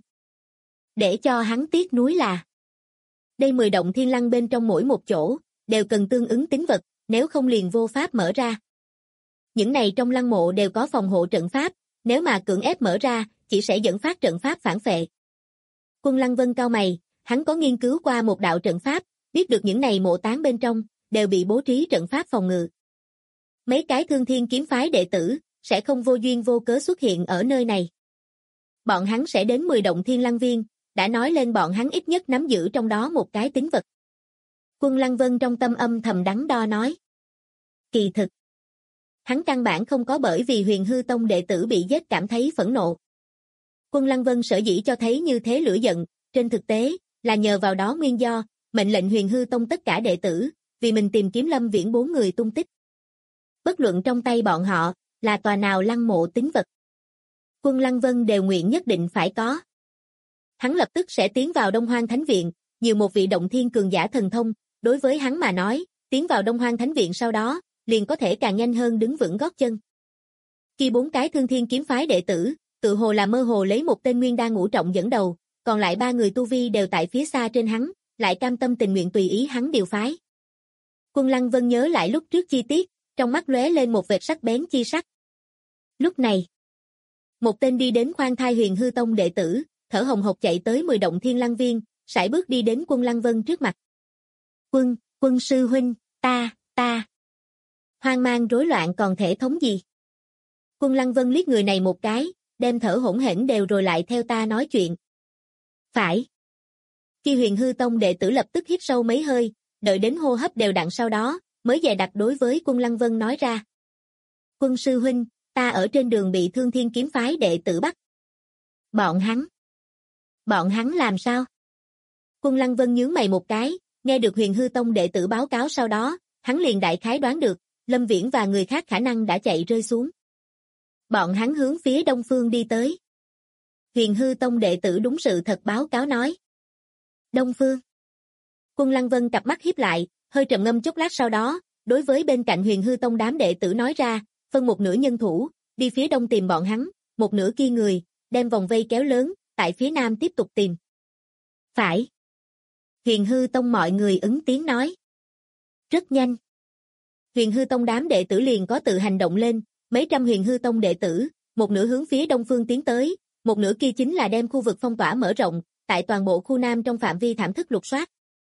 Speaker 2: Để cho hắn tiếc nuối là, đây 10 động thiên lăng bên trong mỗi một chỗ, đều cần tương ứng tín vật, nếu không liền vô pháp mở ra. Những này trong lăng mộ đều có phòng hộ trận pháp, nếu mà cưỡng ép mở ra, chỉ sẽ dẫn phát trận pháp phản phệ. Quân Lăng Vân cau mày, hắn có nghiên cứu qua một đạo trận pháp, biết được những này mộ táng bên trong, đều bị bố trí trận pháp phòng ngự. Mấy cái Thương Thiên kiếm phái đệ tử, sẽ không vô duyên vô cớ xuất hiện ở nơi này. Bọn hắn sẽ đến 10 động thiên lăng viên, đã nói lên bọn hắn ít nhất nắm giữ trong đó một cái tín vật. Quân Lăng Vân trong tâm âm thầm đắn đo nói. Kỳ thực, hắn căn bản không có bởi vì Huyền Hư Tông đệ tử bị giết cảm thấy phẫn nộ. Quân Lăng Vân sở dĩ cho thấy như thế lửa giận, trên thực tế, là nhờ vào đó nguyên do, mệnh lệnh Huyền Hư Tông tất cả đệ tử, vì mình tìm kiếm Lâm Viễn 4 người tung tích. Bất luận trong tay bọn họ, là tòa nào lăng mộ tín vật. Quân Lăng Vân đều nguyện nhất định phải có. Hắn lập tức sẽ tiến vào Đông Hoang Thánh Viện, nhiều một vị động thiên cường giả thần thông, đối với hắn mà nói, tiến vào Đông Hoang Thánh Viện sau đó, liền có thể càng nhanh hơn đứng vững gót chân. Khi 4 cái Thương Thiên kiếm phái đệ tử, tự hồ là mơ hồ lấy một tên nguyên đan ngũ trọng dẫn đầu, còn lại 3 người tu vi đều tại phía xa trên hắn, lại cam tâm tình nguyện tùy ý hắn điều phái. Quân Lăng Vân nhớ lại lúc trước chi tiết, trong mắt lóe lên một vệt sắc bén chi sắc. Lúc này, một tên đi đến khoan thai Huyền Hư Tông đệ tử, thở hồng hộc chạy tới 10 động Thiên Lăng Viên, sải bước đi đến Quân Lăng Vân trước mặt. Quân sư huynh, ta. Hoang mang rối loạn còn thể thống gì? Quân Lăng Vân liếc người này một cái, đem thở hỗn hển đều rồi lại theo ta nói chuyện. Phải. Khi Huyền Hư Tông đệ tử lập tức hít sâu mấy hơi, đợi đến hô hấp đều đặn sau đó, mới dè đặt đối với Quân Lăng Vân nói ra. Quân sư huynh, ta ở trên đường bị Thương Thiên kiếm phái đệ tử bắt. Bọn hắn làm sao? Quân Lăng Vân nhướng mày một cái, nghe được Huyền Hư Tông đệ tử báo cáo sau đó, hắn liền đại khái đoán được, Lâm Viễn và người khác khả năng đã chạy rơi xuống. Bọn hắn hướng phía đông phương đi tới. Huyền Hư Tông đệ tử đúng sự thật báo cáo nói. Đông phương. Quân Lăng Vân cặp mắt híp lại, hơi trầm ngâm chốc lát sau đó, đối với bên cạnh Huyền Hư Tông đám đệ tử nói ra, phân một nửa nhân thủ, đi phía đông tìm bọn hắn, một nửa kia người, đem vòng vây kéo lớn, tại phía nam tiếp tục tìm. Phải. Huyền Hư Tông mọi người ứng tiếng nói. Rất nhanh. Huyền Hư Tông đám đệ tử liền có tự hành động lên, mấy trăm Huyền Hư Tông đệ tử, một nửa hướng phía đông phương tiến tới, một nửa kia chính là đem khu vực phong tỏa mở rộng, tại toàn bộ khu nam trong phạm vi thảm thức lục soát.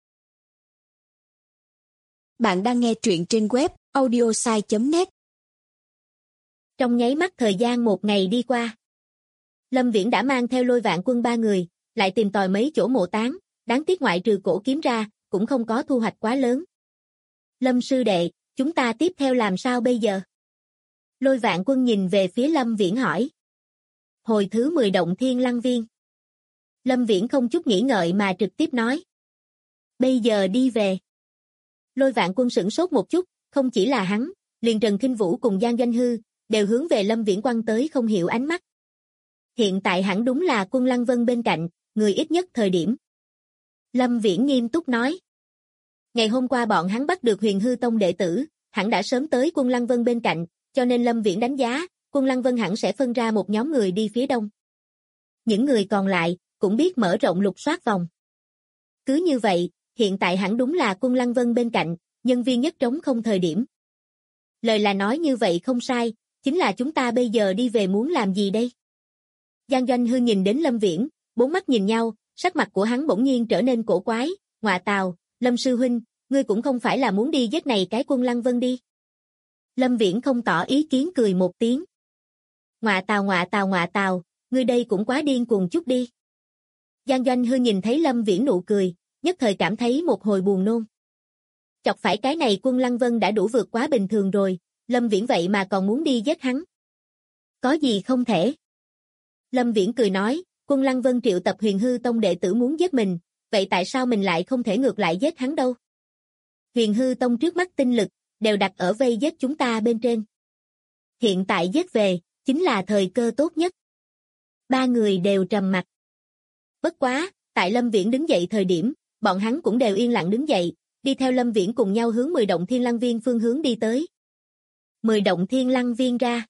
Speaker 3: Bạn đang nghe truyện trên web audiosai.net.
Speaker 2: Trong nháy mắt thời gian một ngày đi qua. Lâm Viễn đã mang theo Lôi Vạn Quân 3 người, lại tìm tòi mấy chỗ mộ táng, đáng tiếc ngoại trừ cổ kiếm ra, cũng không có thu hoạch quá lớn. Lâm sư đệ, chúng ta tiếp theo làm sao bây giờ? Lôi Vạn Quân nhìn về phía Lâm Viễn hỏi. Hồi thứ 10 động Thiên Lăng Viên. Lâm Viễn không chút nghĩ ngợi mà trực tiếp nói. Bây giờ đi về. Lôi Vạn Quân sửng sốt một chút, không chỉ là hắn, liền Trần Kinh Vũ cùng Giang Doanh Hư, đều hướng về Lâm Viễn quăng tới không hiểu ánh mắt. Hiện tại hẳn đúng là Quân Lăng Vân bên cạnh, người ít nhất thời điểm. Lâm Viễn nghiêm túc nói. Ngày hôm qua bọn hắn bắt được Huyền Hư Tông đệ tử, hẳn đã sớm tới Quân Lăng Vân bên cạnh, cho nên Lâm Viễn đánh giá, Quân Lăng Vân hẳn sẽ phân ra một nhóm người đi phía đông. Những người còn lại, cũng biết mở rộng lục soát vòng. Cứ như vậy, hiện tại hẳn đúng là Quân Lăng Vân bên cạnh, nhân viên nhất trống không thời điểm. Lời là nói như vậy không sai, chính là chúng ta bây giờ đi về muốn làm gì đây? Giang Doanh Hư nhìn đến Lâm Viễn, bốn mắt nhìn nhau, sắc mặt của hắn bỗng nhiên trở nên cổ quái, ngọa tào, Lâm sư huynh, ngươi cũng không phải là muốn đi giết này cái Quân Lăng Vân đi. Lâm Viễn không tỏ ý kiến cười một tiếng. Ngọa tào, ngươi đây cũng quá điên cuồng chút đi. Giang Doanh Hư nhìn thấy Lâm Viễn nụ cười, nhất thời cảm thấy một hồi buồn nôn. Chọc phải cái này Quân Lăng Vân đã đủ vượt quá bình thường rồi, Lâm Viễn vậy mà còn muốn đi giết hắn. Có gì không thể? Lâm Viễn cười nói, Quân Lăng Vân triệu tập Huyền Hư Tông đệ tử muốn giết mình, vậy tại sao mình lại không thể ngược lại giết hắn đâu? Huyền Hư Tông trước mắt tinh lực, đều đặt ở vây giết chúng ta bên trên. Hiện tại giết về, chính là thời cơ tốt nhất. Ba người đều trầm mặc. Bất quá, tại Lâm Viễn đứng dậy thời điểm, bọn hắn cũng đều yên lặng đứng dậy, đi theo Lâm Viễn cùng nhau hướng 10 động Thiên Lăng Viên phương hướng đi tới. 10 động Thiên Lăng Viên ra.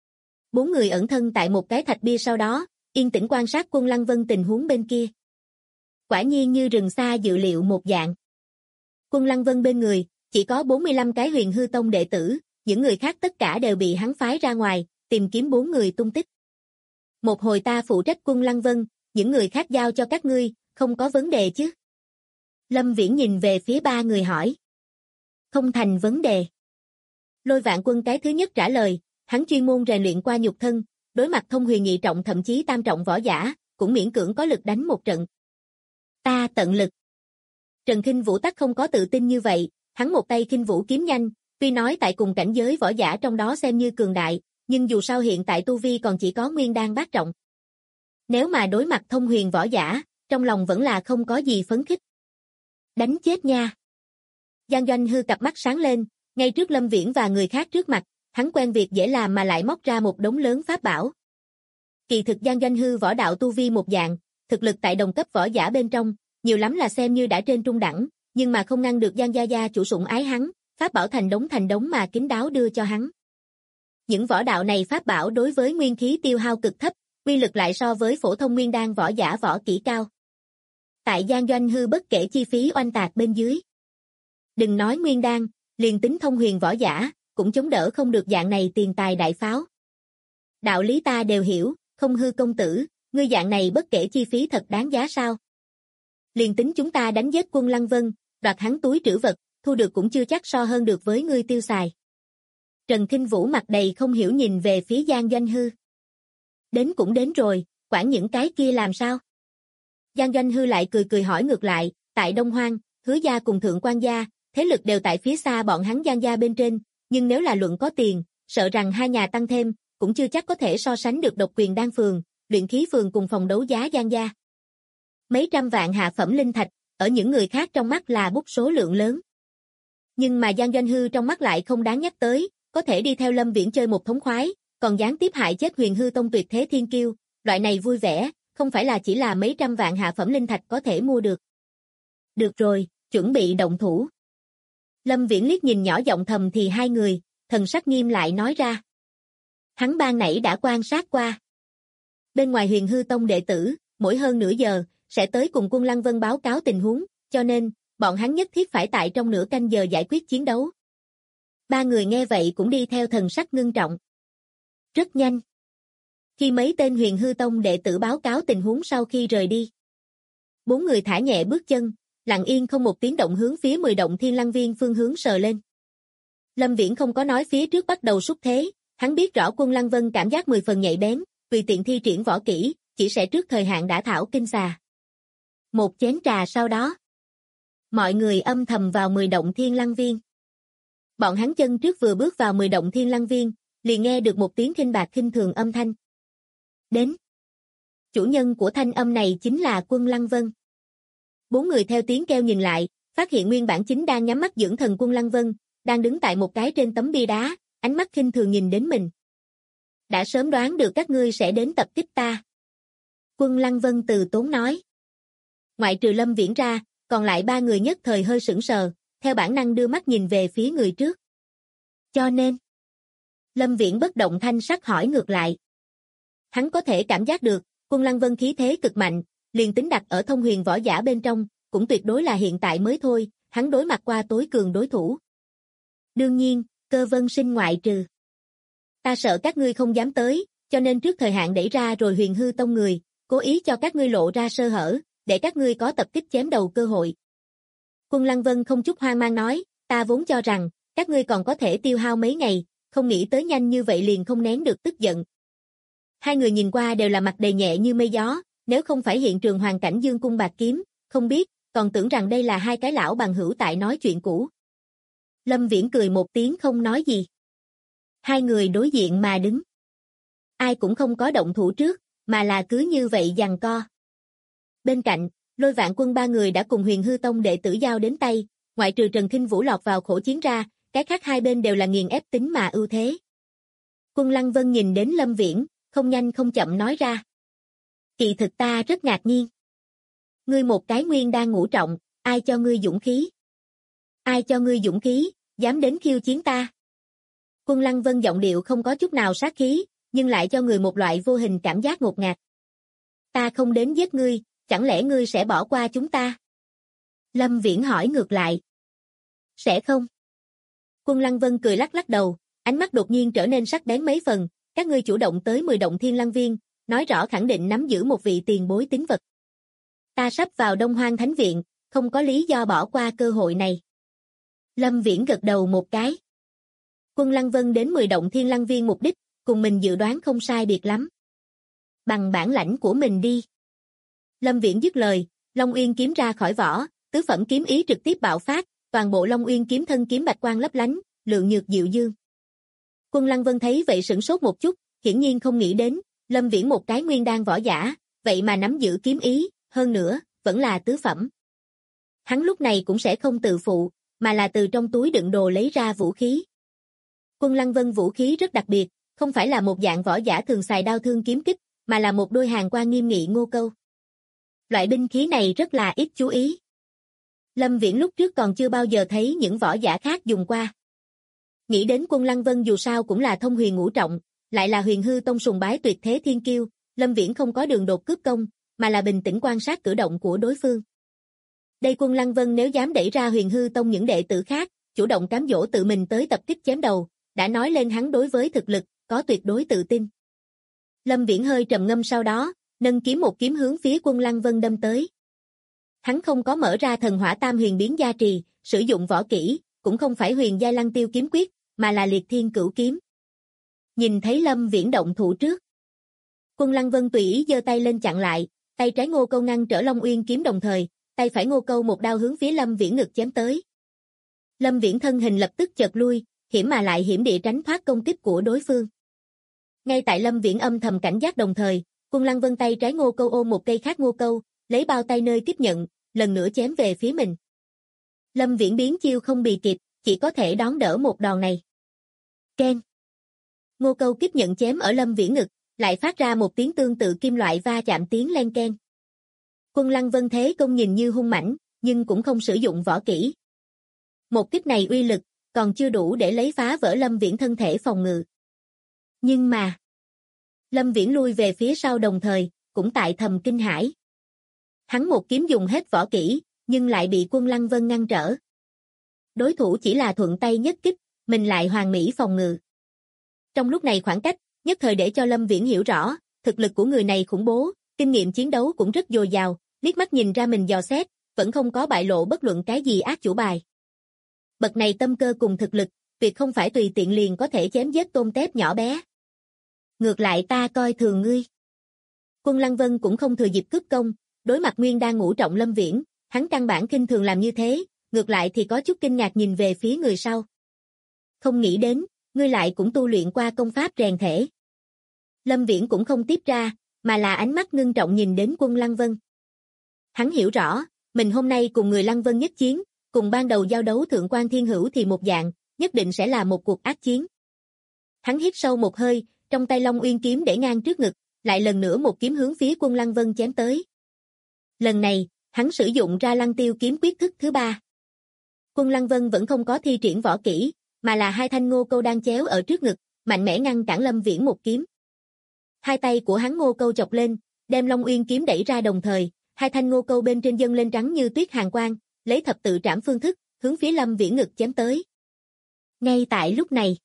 Speaker 2: 4 người ẩn thân tại một cái thạch bia sau đó, yên tĩnh quan sát Quân Lăng Vân tình huống bên kia. Quả nhiên như rừng xa dự liệu một dạng. Quân Lăng Vân bên người, chỉ có 45 cái Huyền Hư Tông đệ tử, những người khác tất cả đều bị hắn phái ra ngoài, tìm kiếm 4 người tung tích. Một hồi ta phụ trách Quân Lăng Vân, những người khác giao cho các ngươi, không có vấn đề chứ? Lâm Viễn nhìn về phía 3 người hỏi. Không thành vấn đề. Lôi Vạn Quân cái thứ nhất trả lời, hắn chuyên môn rèn luyện qua nhục thân, đối mặt thông huyền nhị trọng thậm chí tam trọng võ giả, cũng miễn cưỡng có lực đánh một trận. Ta tận lực. Trần Kinh Vũ tắc không có tự tin như vậy, hắn một tay Kinh Vũ kiếm nhanh, tuy nói tại cùng cảnh giới võ giả trong đó xem như cường đại, nhưng dù sao hiện tại tu vi còn chỉ có nguyên đan bát trọng. Nếu mà đối mặt thông huyền võ giả, trong lòng vẫn là không có gì phấn khích. Đánh chết nha. Giang Doanh Hư cặp mắt sáng lên, ngay trước Lâm Viễn và người khác trước mặt, hắn quen việc dễ làm mà lại móc ra một đống lớn pháp bảo. Kỳ thực Giang Doanh Hư võ đạo tu vi một dạng, thực lực tại đồng cấp võ giả bên trong, nhiều lắm là xem như đã trên trung đẳng, nhưng mà không ngăn được Giang gia gia chủ sủng ái hắn, pháp bảo thành đống mà kín đáo đưa cho hắn. Những võ đạo này pháp bảo đối với nguyên khí tiêu hao cực thấp, uy lực lại so với phổ thông nguyên đan võ giả võ kỹ cao. Tại Giang Doanh Hư bất kể chi phí oanh tạc bên dưới. Đừng nói nguyên đan, liền tính thông huyền võ giả, cũng chống đỡ không được dạng này tiền tài đại pháo. Đạo lý ta đều hiểu, không hư công tử, ngươi dạng này bất kể chi phí thật đáng giá sao? Liền tính chúng ta đánh giết Quân Lăng Vân, đoạt hắn túi trữ vật, thu được cũng chưa chắc so hơn được với ngươi tiêu xài. Trần Kinh Vũ mặt đầy không hiểu nhìn về phía Giang Doanh Hư. Đến cũng đến rồi, quản những cái kia làm sao? Giang Doanh Hư lại cười cười hỏi ngược lại, tại Đông Hoang, Hứa gia cùng Thượng Quan gia, thế lực đều tại phía xa bọn hắn Giang gia bên trên, nhưng nếu là luận có tiền, sợ rằng hai nhà tăng thêm, cũng chưa chắc có thể so sánh được Độc Quyền Đan phường, Luyện Khí phường cùng phòng đấu giá Giang gia. Mấy trăm vạn hạ phẩm linh thạch, ở những người khác trong mắt là bút số lượng lớn. Nhưng mà Giang Doanh Hư trong mắt lại không đáng nhắc tới, có thể đi theo Lâm Viễn chơi một thống khoái, còn gián tiếp hại chết Huyền Hư Tông tuyệt thế thiên kiêu, loại này vui vẻ, không phải là chỉ là mấy trăm vạn hạ phẩm linh thạch có thể mua được. Được rồi, chuẩn bị động thủ. Lâm Viễn liếc nhìn nhỏ giọng thầm thì hai người, thần sắc nghiêm lại nói ra. Hắn ban nãy đã quan sát qua. Bên ngoài Huyền Hư Tông đệ tử, mỗi hơn nửa giờ, sẽ tới cùng Quân Lăng Vân báo cáo tình huống, cho nên, bọn hắn nhất thiết phải tại trong nửa canh giờ giải quyết chiến đấu. Ba người nghe vậy cũng đi theo thần sắc ngưng trọng. Rất nhanh. Khi mấy tên Huyền Hư Tông đệ tử báo cáo tình huống sau khi rời đi, bốn người thả nhẹ bước chân, lặng yên không một tiếng động hướng phía 10 động Thiên Lăng Viên phương hướng sờ lên. Lâm Viễn không có nói phía trước bắt đầu xúc thế, hắn biết rõ Quân Lăng Vân cảm giác 10 phần nhạy bén, tùy tiện thi triển võ kỹ, chỉ sẽ trước thời hạn đả thảo kinh xà. Một chén trà sau đó, mọi người âm thầm vào 10 động Thiên Lăng Viên. Bọn hắn chân trước vừa bước vào 10 động Thiên Lăng Viên, liền nghe được một tiếng khinh bạc khinh thường âm thanh. Đến. Chủ nhân của thanh âm này chính là Quân Lăng Vân. Bốn người theo tiếng kêu nhìn lại, phát hiện nguyên bản chính đang nhắm mắt dưỡng thần Quân Lăng Vân, đang đứng tại một cái trên tấm bia đá, ánh mắt khinh thường nhìn đến mình. Đã sớm đoán được các ngươi sẽ đến tập kích ta. Quân Lăng Vân từ tốn nói. Ngoại trừ Lâm Viễn ra, còn lại ba người nhất thời hơi sững sờ, theo bản năng đưa mắt nhìn về phía người trước. Cho nên, Lâm Viễn bất động thanh sắc hỏi ngược lại. Hắn có thể cảm giác được, Quân Lăng Vân khí thế cực mạnh, liền tính đặt ở thông huyền võ giả bên trong, cũng tuyệt đối là hiện tại mới thôi, hắn đối mặt qua tối cường đối thủ. Đương nhiên, Cơ Vân Sinh ngoại trừ. Ta sợ các ngươi không dám tới, cho nên trước thời hạn đẩy ra rồi Huyền Hư Tông người, cố ý cho các ngươi lộ ra sơ hở, để các ngươi có tập kích chém đầu cơ hội. Quân Lăng Vân không chút hoang mang nói, ta vốn cho rằng, các ngươi còn có thể tiêu hao mấy ngày, không nghĩ tới nhanh như vậy liền không nén được tức giận. Hai người nhìn qua đều là mặt đầy nhẹ như mây gió, nếu không phải hiện trường hoàn cảnh dương cung bạc kiếm, không biết, còn tưởng rằng đây là hai cái lão bằng hữu tại nói chuyện cũ. Lâm Viễn cười một tiếng không nói gì. Hai người đối diện mà đứng. Ai cũng không có động thủ trước, mà là cứ như vậy giằng co. Bên cạnh, Lôi Vạn Quân ba người đã cùng Huyền Hư Tông đệ tử giao đến tay, ngoại trừ Trần Kinh Vũ lọt vào khổ chiến ra, cái khác hai bên đều là nghiền ép tính mà ưu thế. Quân Lăng Vân nhìn đến Lâm Viễn, không nhanh không chậm nói ra. Kỳ thực ta rất ngạc nhiên. Ngươi một cái nguyên đang ngũ trọng, ai cho ngươi dũng khí? Ai cho ngươi dũng khí, dám đến khiêu chiến ta? Quân Lăng Vân giọng điệu không có chút nào sát khí, nhưng lại cho người một loại vô hình cảm giác ngột ngạt. Ta không đến giết ngươi, chẳng lẽ ngươi sẽ bỏ qua chúng ta? Lâm Viễn hỏi ngược lại. Sẽ không. Quân Lăng Vân cười lắc lắc đầu, ánh mắt đột nhiên trở nên sắc bén mấy phần, các ngươi chủ động tới 10 động Thiên Lăng Viên, nói rõ khẳng định nắm giữ một vị tiền bối tín vật. Ta sắp vào Đông Hoang Thánh Viện, không có lý do bỏ qua cơ hội này. Lâm Viễn gật đầu một cái. Quân Lăng Vân đến 10 động Thiên Lăng Viên mục đích, cùng mình dự đoán không sai biệt lắm. Bằng bản lãnh của mình đi. Lâm Viễn dứt lời, Long Uyên kiếm ra khỏi vỏ, tứ phẩm kiếm ý trực tiếp bạo phát, toàn bộ Long Uyên kiếm thân kiếm bạch quang lấp lánh, lượng nhược dịu dương. Quân Lăng Vân thấy vậy sửng sốt một chút, hiển nhiên không nghĩ đến, Lâm Viễn một cái nguyên đan võ giả, vậy mà nắm giữ kiếm ý, hơn nữa, vẫn là tứ phẩm. Hắn lúc này cũng sẽ không tự phụ, mà là từ trong túi đựng đồ lấy ra vũ khí. Quân Lăng Vân vũ khí rất đặc biệt, không phải là một dạng võ giả thường xài đao thương kiếm kích, mà là một đôi hàng quan nghiêm nghị ngô câu. Loại binh khí này rất là ít chú ý. Lâm Viễn lúc trước còn chưa bao giờ thấy những võ giả khác dùng qua. Nghĩ đến Quân Lăng Vân dù sao cũng là thông huyền ngũ trọng, lại là Huyền Hư Tông sùng bái tuyệt thế thiên kiêu, Lâm Viễn không có đường đột cướp công, mà là bình tĩnh quan sát cử động của đối phương. Đây Quân Lăng Vân nếu dám đẩy ra Huyền Hư Tông những đệ tử khác, chủ động cám dỗ tự mình tới tập kích chém đầu, đã nói lên hắn đối với thực lực, có tuyệt đối tự tin. Lâm Viễn hơi trầm ngâm sau đó, nâng kiếm một kiếm hướng phía Quân Lăng Vân đâm tới. Hắn không có mở ra thần hỏa tam huyền biến gia trì, sử dụng võ kỹ, cũng không phải huyền giai lăng tiêu kiếm quyết, mà là liệt thiên cửu kiếm. Nhìn thấy Lâm Viễn động thủ trước. Quân Lăng Vân tùy ý giơ tay lên chặn lại, tay trái Ngô Câu ngăn trở Long Uyên kiếm đồng thời, tay phải Ngô Câu một đao hướng phía Lâm Viễn ngực chém tới. Lâm Viễn thân hình lập tức chợt lui, hiểm mà lại hiểm địa tránh thoát công kích của đối phương. Ngay tại Lâm Viễn âm thầm cảnh giác đồng thời, Quân Lăng Vân tay trái Ngô Câu ôm một cây khác Ngô Câu, lấy bao tay nơi tiếp nhận, lần nữa chém về phía mình. Lâm Viễn biến chiêu không bị kịp, chỉ có thể đón đỡ một đòn này. Keng. Ngô Câu tiếp nhận chém ở Lâm Viễn ngực, lại phát ra một tiếng tương tự kim loại va chạm tiếng len keng. Quân Lăng Vân thế công nhìn như hung mãnh, nhưng cũng không sử dụng võ kỹ. Một kích này uy lực, còn chưa đủ để lấy phá vỡ Lâm Viễn thân thể phòng ngự. Nhưng mà, Lâm Viễn lui về phía sau đồng thời, cũng tại thầm kinh hãi. Hắn một kiếm dùng hết võ kỹ, nhưng lại bị Quân Lăng Vân ngăn trở. Đối thủ chỉ là thuận tay nhất kích, mình lại hoàn mỹ phòng ngự. Trong lúc này khoảng cách, nhất thời để cho Lâm Viễn hiểu rõ, thực lực của người này khủng bố, kinh nghiệm chiến đấu cũng rất dồi dào, liếc mắt nhìn ra mình dò xét, vẫn không có bại lộ bất luận cái gì ác chủ bài. Bậc này tâm cơ cùng thực lực, tuyệt không phải tùy tiện liền có thể chém giết tôm tép nhỏ bé. Ngược lại ta coi thường ngươi. Quân Lăng Vân cũng không thừa dịp cướp công, đối mặt nguyên đang ngũ trọng Lâm Viễn, hắn căn bản khinh thường làm như thế, ngược lại thì có chút kinh ngạc nhìn về phía người sau. Không nghĩ đến, ngươi lại cũng tu luyện qua công pháp rèn thể. Lâm Viễn cũng không tiếp ra, mà là ánh mắt ngưng trọng nhìn đến Quân Lăng Vân. Hắn hiểu rõ, mình hôm nay cùng người Lăng Vân nhất chiến, cùng ban đầu giao đấu Thượng Quan Thiên Hữu thì một dạng, nhất định sẽ là một cuộc ác chiến. Hắn hít sâu một hơi, trong tay Long Uyên kiếm để ngang trước ngực, lại lần nữa một kiếm hướng phía Quân Lăng Vân chém tới. Lần này, hắn sử dụng ra Lăng Tiêu kiếm quyết thức thứ 3. Quân Lăng Vân vẫn không có thi triển võ kỹ, mà là hai thanh Ngô Câu đang chéo ở trước ngực, mạnh mẽ ngăn cản Lâm Viễn một kiếm. Hai tay của hắn Ngô Câu chọc lên, đem Long Uyên kiếm đẩy ra đồng thời, hai thanh Ngô Câu bên trên dâng lên trắng như tuyết hàn quang, lấy thập tự trảm phương thức, hướng phía Lâm Viễn ngực chém tới. Ngay tại lúc này,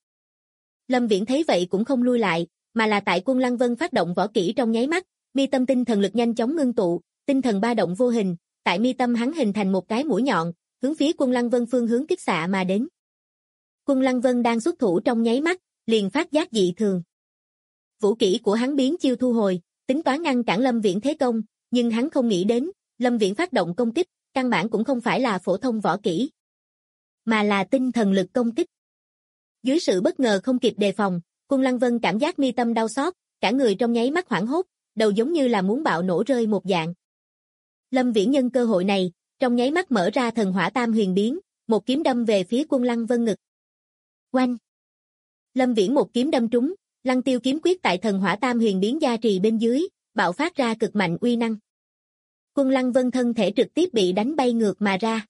Speaker 2: Lâm Viễn thấy vậy cũng không lui lại, mà là tại Quân Lăng Vân phát động võ kỹ trong nháy mắt, mi tâm tinh thần lực nhanh chóng ngưng tụ, tinh thần ba động vô hình, tại mi tâm hắn hình thành một cái mũi nhọn, hướng phía Quân Lăng Vân phương hướng kích xạ mà đến. Quân Lăng Vân đang xuất thủ trong nháy mắt, liền phát giác dị thường. Vũ kỹ của hắn biến chiêu thu hồi, tính toán ngăn cản Lâm Viễn thế công, nhưng hắn không nghĩ đến, Lâm Viễn phát động công kích, căn bản cũng không phải là phổ thông võ kỹ, mà là tinh thần lực công kích. Dưới sự bất ngờ không kịp đề phòng, Quân Lăng Vân cảm giác mi tâm đau xót, cả người trong nháy mắt hoảng hốt, đầu giống như là muốn bạo nổ rơi một dạng. Lâm Viễn nhân cơ hội này, trong nháy mắt mở ra thần hỏa tam huyền biến, một kiếm đâm về phía Quân Lăng Vân ngực. Oanh! Lâm Viễn một kiếm đâm trúng, Lăng Tiêu kiếm quyết tại thần hỏa tam huyền biến gia trì bên dưới, bạo phát ra cực mạnh uy năng. Quân Lăng Vân thân thể trực tiếp bị đánh bay ngược mà ra.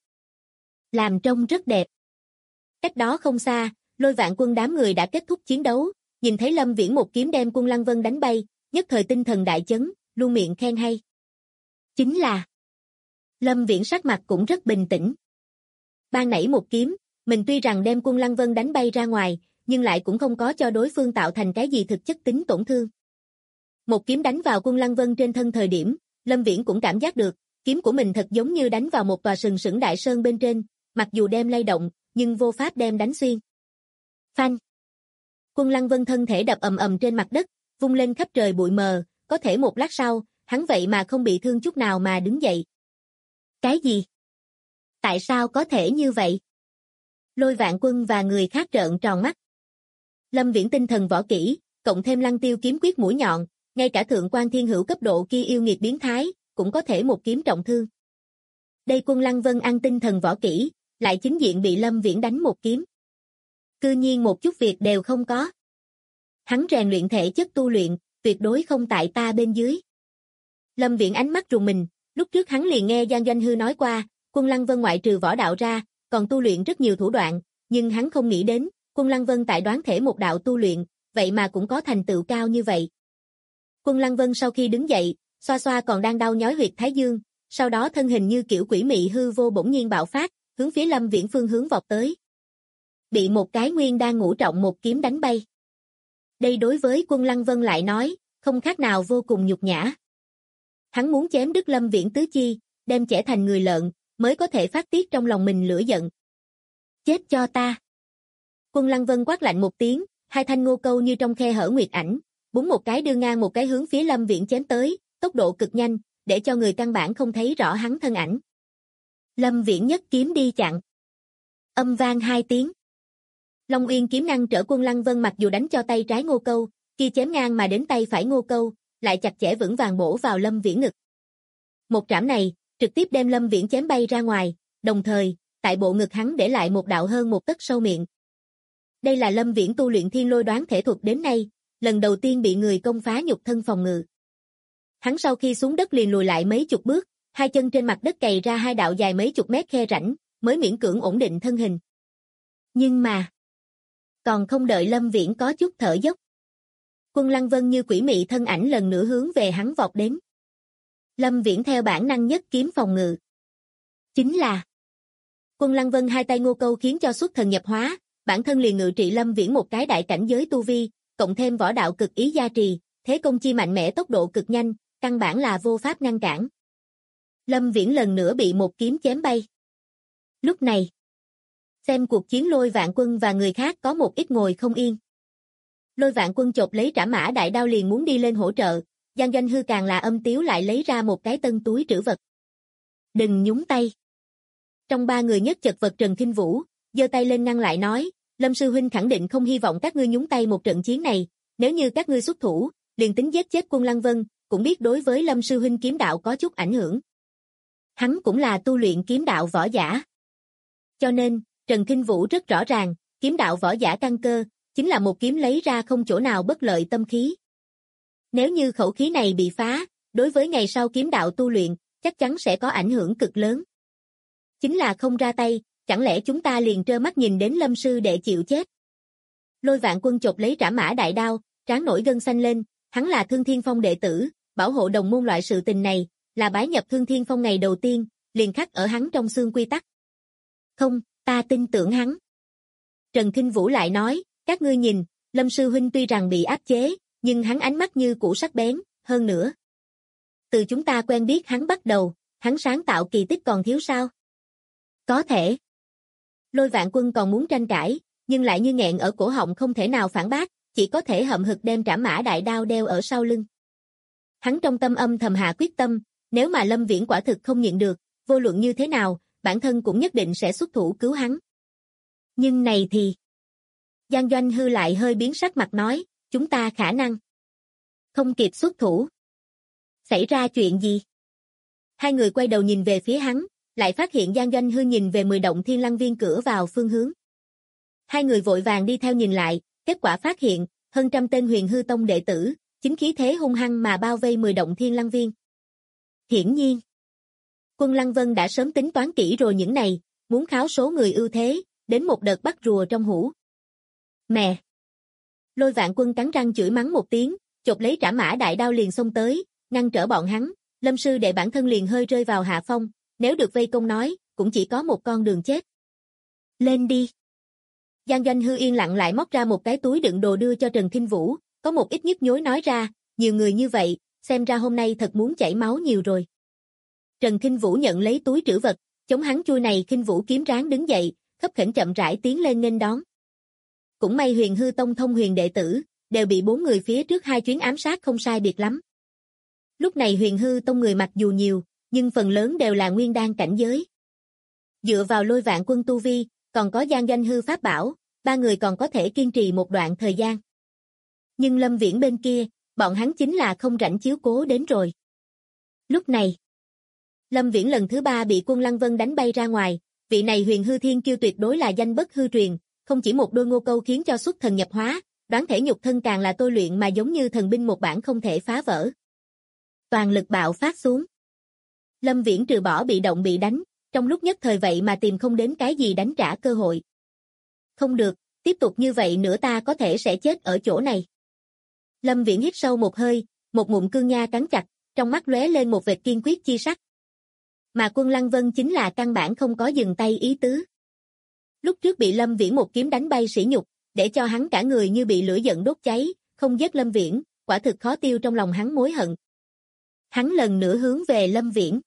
Speaker 2: Làm trông rất đẹp. Cách đó không xa, Lôi Vạn Quân đám người đã kết thúc chiến đấu, nhìn thấy Lâm Viễn một kiếm đem Quân Lăng Vân đánh bay, nhất thời tinh thần đại chấn, luôn miệng khen hay. Chính là Lâm Viễn sắc mặt cũng rất bình tĩnh. Ban nãy một kiếm, mình tuy rằng đem Quân Lăng Vân đánh bay ra ngoài, nhưng lại cũng không có cho đối phương tạo thành cái gì thực chất tính tổn thương. Một kiếm đánh vào Quân Lăng Vân trên thân thời điểm, Lâm Viễn cũng cảm giác được, kiếm của mình thật giống như đánh vào một tòa sừng sững đại sơn bên trên, mặc dù đem lay động, nhưng vô pháp đem đánh xuyên. Phanh! Quân Lăng Vân thân thể đập ầm ầm trên mặt đất, vung lên khắp trời bụi mờ, có thể một lát sau, hắn vậy mà không bị thương chút nào mà đứng dậy. Cái gì? Tại sao có thể như vậy? Lôi Vạn Quân và người khác trợn tròn mắt. Lâm Viễn tinh thần võ kỹ, cộng thêm Lăng Tiêu kiếm quyết mũi nhọn, ngay cả Thượng Quan Thiên Hữu cấp độ kia yêu nghiệt biến thái, cũng có thể một kiếm trọng thương. Đây Quân Lăng Vân ăn tinh thần võ kỹ, lại chính diện bị Lâm Viễn đánh một kiếm. Cư nhiên một chút việc đều không có. Hắn rèn luyện thể chất tu luyện, tuyệt đối không tại ta bên dưới. Lâm Viễn ánh mắt rùng mình, lúc trước hắn liền nghe Giang Doanh Hư nói qua, Quân Lăng Vân ngoại trừ võ đạo ra, còn tu luyện rất nhiều thủ đoạn, nhưng hắn không nghĩ đến, Quân Lăng Vân tại đoán thể một đạo tu luyện, vậy mà cũng có thành tựu cao như vậy. Quân Lăng Vân sau khi đứng dậy, xoa xoa còn đang đau nhói huyệt thái dương, sau đó thân hình như kiểu quỷ mị hư vô bỗng nhiên bạo phát, hướng phía Lâm Viễn phương hướng vọt tới. bị một cái nguyên đan ngũ trọng một kiếm đánh bay. Đây đối với Quân Lăng Vân lại nói, không khác nào vô cùng nhục nhã. Hắn muốn chém đứt Lâm Viễn tứ chi, đem chẻ thành người lợn, mới có thể phát tiết trong lòng mình lửa giận. Chết cho ta! Quân Lăng Vân quát lạnh một tiếng, hai thanh ngô câu như trong khe hở nguyệt ảnh, búng một cái đưa ngang một cái hướng phía Lâm Viễn chém tới, tốc độ cực nhanh, để cho người căn bản không thấy rõ hắn thân ảnh. Lâm Viễn nhất kiếm đi chặn. Âm vang hai tiếng. Long Uyên kiếm ngăn trở Quân Lăng Vân, mặc dù đánh cho tay trái ngô câu, kia chém ngang mà đến tay phải ngô câu, lại chặt chẽ vững vàng bổ vào Lâm Viễn ngực. Một trảm này, trực tiếp đem Lâm Viễn chém bay ra ngoài, đồng thời, tại bộ ngực hắn để lại một đạo hơn một tấc sâu miệng. Đây là Lâm Viễn tu luyện thiên lôi đoán thể thuật đến nay, lần đầu tiên bị người công phá nhục thân phòng ngự. Hắn sau khi xuống đất liền lùi lại mấy chục bước, hai chân trên mặt đất cày ra hai đạo dài mấy chục mét khe rãnh, mới miễn cưỡng ổn định thân hình. Nhưng mà, còn không đợi Lâm Viễn có chút thở dốc, Quân Lăng Vân như quỷ mị thân ảnh lần nữa hướng về hắn vọt đến. Lâm Viễn theo bản năng nhất kiếm phòng ngự. Chính là Quân Lăng Vân hai tay ngô câu khiến cho xuất thần nhập hóa, bản thân liền ngự trị Lâm Viễn một cái đại cảnh giới tu vi, cộng thêm võ đạo cực ý gia trì, thế công chi mạnh mẽ, tốc độ cực nhanh, căn bản là vô pháp ngăn cản. Lâm Viễn lần nữa bị một kiếm chém bay. Lúc này, xem cuộc chiến Lôi Vạn Quân và người khác có một ít ngồi không yên. Lôi Vạn Quân chộp lấy Trảm Mã Đại Đao liền muốn đi lên hỗ trợ, Giang Doanh Hư càng là âm tiếu lại lấy ra một cái tân túi trữ vật. Đừng nhúng tay. Trong ba người nhất chật vật Trần Kinh Vũ, giơ tay lên ngăn lại nói, Lâm sư huynh khẳng định không hy vọng các ngươi nhúng tay một trận chiến này, nếu như các ngươi xuất thủ, liền tính giết chết Quân Lăng Vân, cũng biết đối với Lâm sư huynh kiếm đạo có chút ảnh hưởng. Hắn cũng là tu luyện kiếm đạo võ giả. Cho nên, Trần Kinh Vũ rất rõ ràng, kiếm đạo võ giả căn cơ, chính là một kiếm lấy ra không chỗ nào bất lợi tâm khí. Nếu như khẩu khí này bị phá, đối với ngày sau kiếm đạo tu luyện, chắc chắn sẽ có ảnh hưởng cực lớn. Chính là không ra tay, chẳng lẽ chúng ta liền trơ mắt nhìn đến Lâm sư đệ chịu chết? Lôi Vạn Quân chộp lấy Trảm Mã Đại Đao, trán nổi gân xanh lên, hắn là Thương Thiên Phong đệ tử, bảo hộ đồng môn loại sự tình này, là bái nhập Thương Thiên Phong ngày đầu tiên, liền khắc ở hắn trong xương quy tắc. Không, ta tin tưởng hắn. Trần Kinh Vũ lại nói, các ngươi nhìn, Lâm sư huynh tuy rằng bị áp chế, nhưng hắn ánh mắt như cũ sắc bén, hơn nữa. Từ chúng ta quen biết hắn bắt đầu, hắn sáng tạo kỳ tích còn thiếu sao? Có thể. Lôi Vạn Quân còn muốn tranh cãi, nhưng lại như nghẹn ở cổ họng không thể nào phản bác, chỉ có thể hậm hực đem Trảm Mã Đại Đao đeo ở sau lưng. Hắn trong tâm âm thầm hạ quyết tâm, nếu mà Lâm Viễn quả thực không nhịn được, vô luận như thế nào, bản thân cũng nhất định sẽ xuất thủ cứu hắn. Nhưng này thì... Giang Doanh Hư lại hơi biến sắc mặt nói, chúng ta khả năng không kịp xuất thủ. Xảy ra chuyện gì? Hai người quay đầu nhìn về phía hắn, lại phát hiện Giang Doanh Hư nhìn về 10 động Thiên Lăng Viên cửa vào phương hướng. Hai người vội vàng đi theo nhìn lại, kết quả phát hiện, hơn trăm tên Huyền Hư Tông đệ tử, chính khí thế hung hăng mà bao vây 10 động Thiên Lăng Viên. Hiển nhiên, Quân Lăng Vân đã sớm tính toán kỹ rồi những này, muốn kháo số người ưu thế, đến một đợt bắt rùa trong hũ. Mẹ! Lôi Vạn Quân cắn răng chửi mắng một tiếng, chộp lấy Trảm Mã Đại Đao liền xông tới, ngăn trở bọn hắn, Lâm sư đệ bản thân liền hơi rơi vào hạ phong, nếu được vây công nói, cũng chỉ có một con đường chết. Lên đi! Giang Doanh Hư yên lặng lại móc ra một cái túi đựng đồ đưa cho Trần Kinh Vũ, có một ít nhức nhối nói ra, nhiều người như vậy, xem ra hôm nay thật muốn chảy máu nhiều rồi. Trần Kinh Vũ nhận lấy túi trữ vật, chống hắn chui này Kinh Vũ kiếm ráng đứng dậy, khấp khểnh chậm rãi tiến lên nghênh đón. Cũng may Huyền Hư Tông thông huyền đệ tử, đều bị 4 người phía trước 2 chuyến ám sát không sai biệt lắm. Lúc này Huyền Hư Tông người mặc dù nhiều, nhưng phần lớn đều là nguyên đan cảnh giới. Dựa vào Lôi Vạn Quân tu vi, còn có Giang Doanh Hư pháp bảo, 3 người còn có thể kiên trì một đoạn thời gian. Nhưng Lâm Viễn bên kia, bọn hắn chính là không rảnh chiếu cố đến rồi. Lúc này, Lâm Viễn lần thứ 3 bị Quân Lăng Vân đánh bay ra ngoài, vị này Huyền Hư Thiên Kiêu tuyệt đối là danh bất hư truyền, không chỉ một đôi ngô câu khiến cho xuất thần nhập hóa, đoán thể nhục thân càng là tôi luyện mà giống như thần binh một bản không thể phá vỡ. Toàn lực bạo phát xuống. Lâm Viễn trừ bỏ bị động bị đánh, trong lúc nhất thời vậy mà tìm không đến cái gì đánh trả cơ hội. Không được, tiếp tục như vậy nữa ta có thể sẽ chết ở chỗ này. Lâm Viễn hít sâu một hơi, một ngụm cương nha cắn chặt, trong mắt lóe lên một vệt kiên quyết chi sắc. Mà Quân Lăng Vân chính là căn bản không có dừng tay ý tứ. Lúc trước bị Lâm Viễn một kiếm đánh bay sỉ nhục, để cho hắn cả người như bị lửa giận đốt cháy, không giết Lâm Viễn, quả thực khó tiêu trong lòng hắn mối hận. Hắn lần nữa hướng về Lâm Viễn.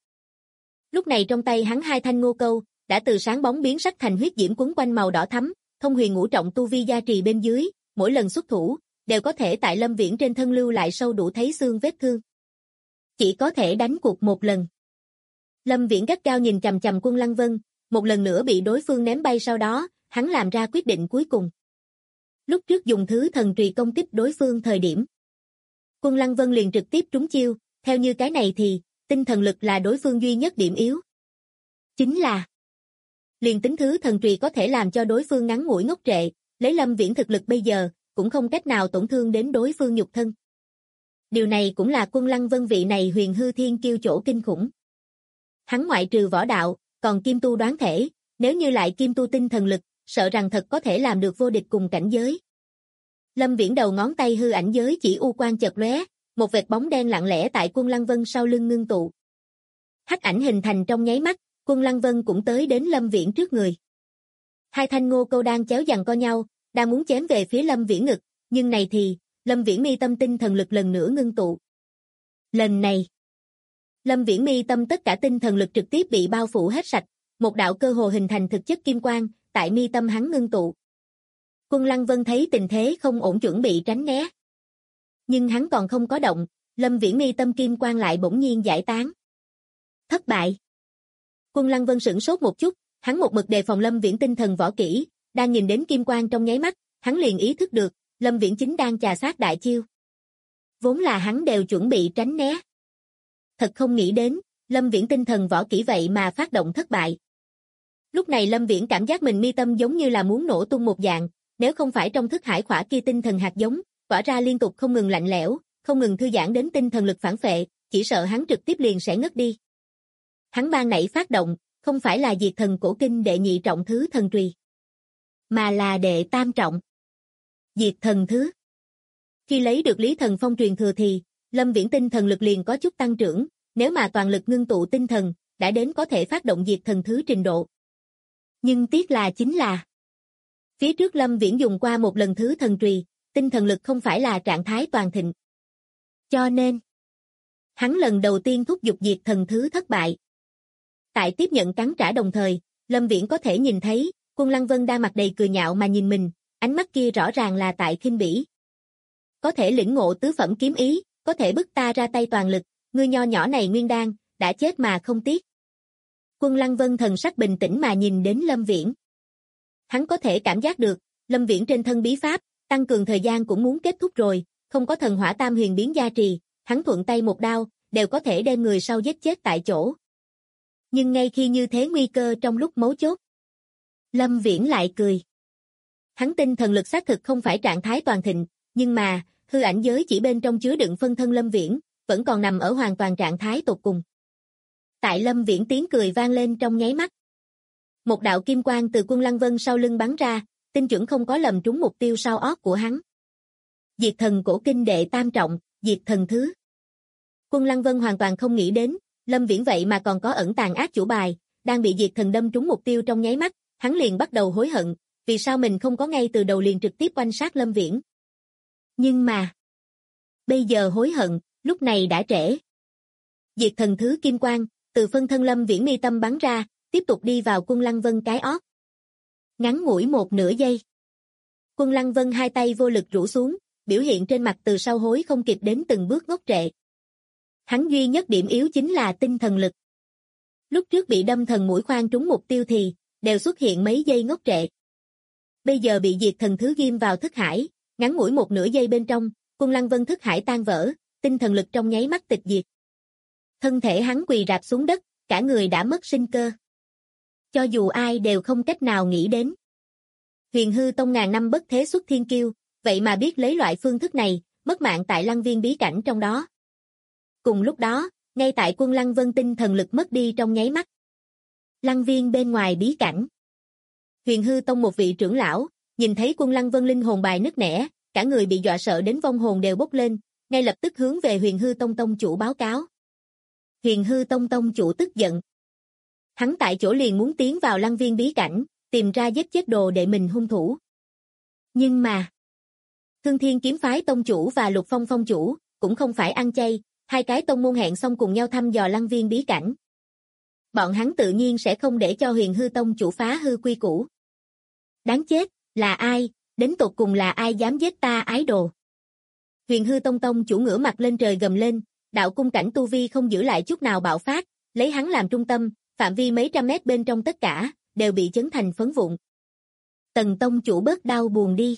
Speaker 2: Lúc này trong tay hắn hai thanh ngô câu, đã từ sáng bóng biến sắc thành huyết diễm quấn quanh màu đỏ thắm, thông huyền ngũ trọng tu vi gia trì bên dưới, mỗi lần xuất thủ, đều có thể tại Lâm Viễn trên thân lưu lại sâu đủ thấy xương vết thương. Chỉ có thể đánh cuộc một lần. Lâm Viễn gắt gao nhìn chằm chằm Quân Lăng Vân, một lần nữa bị đối phương ném bay sau đó, hắn làm ra quyết định cuối cùng. Lúc trước dùng thứ thần trùy công kích đối phương thời điểm, Quân Lăng Vân liền trực tiếp trúng chiêu, theo như cái này thì, tinh thần lực là đối phương duy nhất điểm yếu. Chính là, liền tính thứ thần trùy có thể làm cho đối phương ngắn ngủi ngốc trệ, lấy Lâm Viễn thực lực bây giờ, cũng không cách nào tổn thương đến đối phương nhục thân. Điều này cũng là Quân Lăng Vân vị này huyền hư thiên kiêu chỗ kinh khủng. Hắn ngoại trừ võ đạo, còn kim tu đoán thể, nếu như lại kim tu tinh thần lực, sợ rằng thật có thể làm được vô địch cùng cảnh giới. Lâm Viễn đầu ngón tay hư ảnh giới chỉ u quang chợt lóe, một vệt bóng đen lặng lẽ tại Quân Lăng Vân sau lưng ngưng tụ. Hắc ảnh hình thành trong nháy mắt, Quân Lăng Vân cũng tới đến Lâm Viễn trước người. Hai thanh ngô câu đang chéo giằng co nhau, đang muốn chém về phía Lâm Viễn ngực, nhưng này thì, Lâm Viễn mi tâm tinh thần lực lần nữa ngưng tụ. Lần này, Lâm Viễn mi tâm tất cả tinh thần lực trực tiếp bị bao phủ hết sạch, một đạo cơ hồ hình thành thực chất kim quang, tại mi tâm hắn ngưng tụ. Quân Lăng Vân thấy tình thế không ổn chuẩn bị tránh né. Nhưng hắn còn không có động, Lâm Viễn mi tâm kim quang lại bỗng nhiên giải tán. Thất bại. Quân Lăng Vân sửng sốt một chút, hắn một mực đề phòng Lâm Viễn tinh thần võ kỹ, đang nhìn đến kim quang trong nháy mắt, hắn liền ý thức được, Lâm Viễn chính đang chà sát đại chiêu. Vốn là hắn đều chuẩn bị tránh né. Thật không nghĩ đến, Lâm Viễn tinh thần võ kỹ vậy mà phát động thất bại. Lúc này Lâm Viễn cảm giác mình mi tâm giống như là muốn nổ tung một dạng, nếu không phải trong thức hải khỏa kia tinh thần hạt giống, tỏa ra liên tục không ngừng lạnh lẽo, không ngừng thư giãn đến tinh thần lực phản phệ, chỉ sợ hắn trực tiếp liền sẽ ngất đi. Hắn ban nãy phát động, không phải là diệt thần cổ kinh đệ nhị trọng thứ thần trùy, mà là đệ tam trọng. Diệt thần thứ. Khi lấy được Lý Thần Phong truyền thừa thì, Lâm Viễn tinh thần lực liền có chút tăng trưởng, nếu mà toàn lực ngưng tụ tinh thần, đã đến có thể phát động diệt thần thứ trình độ. Nhưng tiếc là chính là, phía trước Lâm Viễn dùng qua một lần thứ thần trùy, tinh thần lực không phải là trạng thái toàn thịnh. Cho nên, hắn lần đầu tiên thúc giục diệt thần thứ thất bại. Tại tiếp nhận cắn trả đồng thời, Lâm Viễn có thể nhìn thấy, Quân Lăng Vân đang mặt đầy cười nhạo mà nhìn mình, ánh mắt kia rõ ràng là tại khinh bỉ. Có thể lĩnh ngộ tứ phẩm kiếm ý, có thể bức ta ra tay toàn lực, ngươi nho nhỏ này nguyên đan, đã chết mà không tiếc. Quân Lăng Vân thần sắc bình tĩnh mà nhìn đến Lâm Viễn. Hắn có thể cảm giác được, Lâm Viễn trên thân bí pháp, tăng cường thời gian cũng muốn kết thúc rồi, không có thần hỏa tam huyền biến gia trì, hắn thuận tay một đao, đều có thể đem người sau giết chết tại chỗ. Nhưng ngay khi như thế nguy cơ trong lúc mấu chốt, Lâm Viễn lại cười. Hắn tinh thần lực xác thực không phải trạng thái toàn thịnh, nhưng mà, hư ảnh giới chỉ bên trong chứa đựng phân thân Lâm Viễn, vẫn còn nằm ở hoàn toàn trạng thái tột cùng. Tại Lâm Viễn tiếng cười vang lên trong nháy mắt. Một đạo kim quang từ Quân Lăng Vân sau lưng bắn ra, tinh chuẩn không có lầm trúng mục tiêu sau ót của hắn. Diệt thần cổ kinh đệ tam trọng, diệt thần thứ. Quân Lăng Vân hoàn toàn không nghĩ đến, Lâm Viễn vậy mà còn có ẩn tàng ác chủ bài, đang bị diệt thần đâm trúng mục tiêu trong nháy mắt, hắn liền bắt đầu hối hận, vì sao mình không có ngay từ đầu liền trực tiếp oanh sát Lâm Viễn. Nhưng mà, bây giờ hối hận, lúc này đã trễ. Diệt thần thứ kim quang, từ phân thân Lâm Viễn mi tâm bắn ra, tiếp tục đi vào Quân Lăng Vân cái ót. Ngắn ngủi một nửa giây. Quân Lăng Vân hai tay vô lực rũ xuống, biểu hiện trên mặt từ sau hối không kịp đến từng bước ngốc trệ. Hắn duy nhất điểm yếu chính là tinh thần lực. Lúc trước bị đâm thần mũi khoan trúng mục tiêu thì, đều xuất hiện mấy giây ngốc trệ. Bây giờ bị diệt thần thứ ghim vào thức hải, ngắn ngủi một nửa giây bên trong, Quân Lăng Vân thức hải tan vỡ, tinh thần lực trong nháy mắt tịch diệt. Thân thể hắn quỳ rạp xuống đất, cả người đã mất sinh cơ. Cho dù ai đều không cách nào nghĩ đến. Huyền hư tông ngàn năm bất thế xuất thiên kiêu, vậy mà biết lấy loại phương thức này, mất mạng tại Lăng Viên bí cảnh trong đó. Cùng lúc đó, ngay tại Quân Lăng Vân tinh thần lực mất đi trong nháy mắt. Lăng Viên bên ngoài bí cảnh. Huyền hư tông một vị trưởng lão, nhìn thấy Quân Lăng Vân linh hồn bài nứt nẻ, cả người bị dọa sợ đến vong hồn đều bốc lên, ngay lập tức hướng về Huyền hư tông tông chủ báo cáo. Huyền hư tông tông chủ tức giận. Hắn tại chỗ liền muốn tiến vào Lăng Viên bí cảnh, tìm ra giết chết đồ đệ mình hung thủ. Nhưng mà, Thương Thiên kiếm phái tông chủ và Lục Phong phong chủ, cũng không phải ăn chay, hai cái tông môn hẹn xong cùng nhau thăm dò Lăng Viên bí cảnh. Bọn hắn tự nhiên sẽ không để cho Huyền Hư tông chủ phá hư quy củ. Đáng chết, là ai, đến tột cùng là ai dám giết ta ái đồ. Huyền Hư tông tông chủ ngửa mặt lên trời gầm lên, đạo cung cảnh tu vi không giữ lại chút nào bạo phát, lấy hắn làm trung tâm, phạm vi mấy trăm mét bên trong tất cả, đều bị chấn thành phấn vụn. Tần tông chủ bớt đau buồn đi.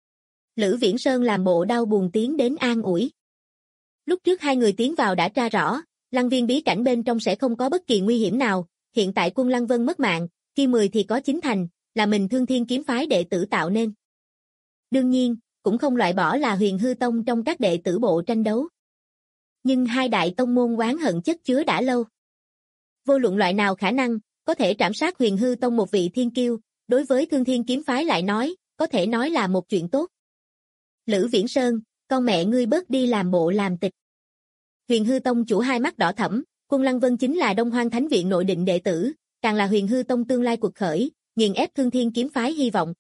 Speaker 2: Lữ Viễn Sơn làm bộ đau buồn tiến đến an ủi. Lúc trước hai người tiến vào đã tra rõ, Lăng Viên bí cảnh bên trong sẽ không có bất kỳ nguy hiểm nào, hiện tại quân Lăng Vân mất mạng, kia 10 thì có 9 thành, là mình Thương Thiên kiếm phái đệ tử tạo nên. Đương nhiên, cũng không loại bỏ là Huyền Hư tông trong các đệ tử bộ tranh đấu. Nhưng hai đại tông môn oán hận chất chứa đã lâu. Vô luận loại nào khả năng, có thể trảm sát Huyền Hư tông một vị thiên kiêu, đối với Thương Thiên kiếm phái lại nói, có thể nói là một chuyện tốt. Lữ Viễn Sơn, con mẹ ngươi bớt đi làm bộ làm tịch. Huyền Hư tông chủ hai mắt đỏ thẫm, quân Lăng Vân chính là Đông Hoang Thánh viện nội định đệ tử, càng là Huyền Hư tông tương lai cuộc khởi, nghiền ép Thương Thiên kiếm phái hy vọng.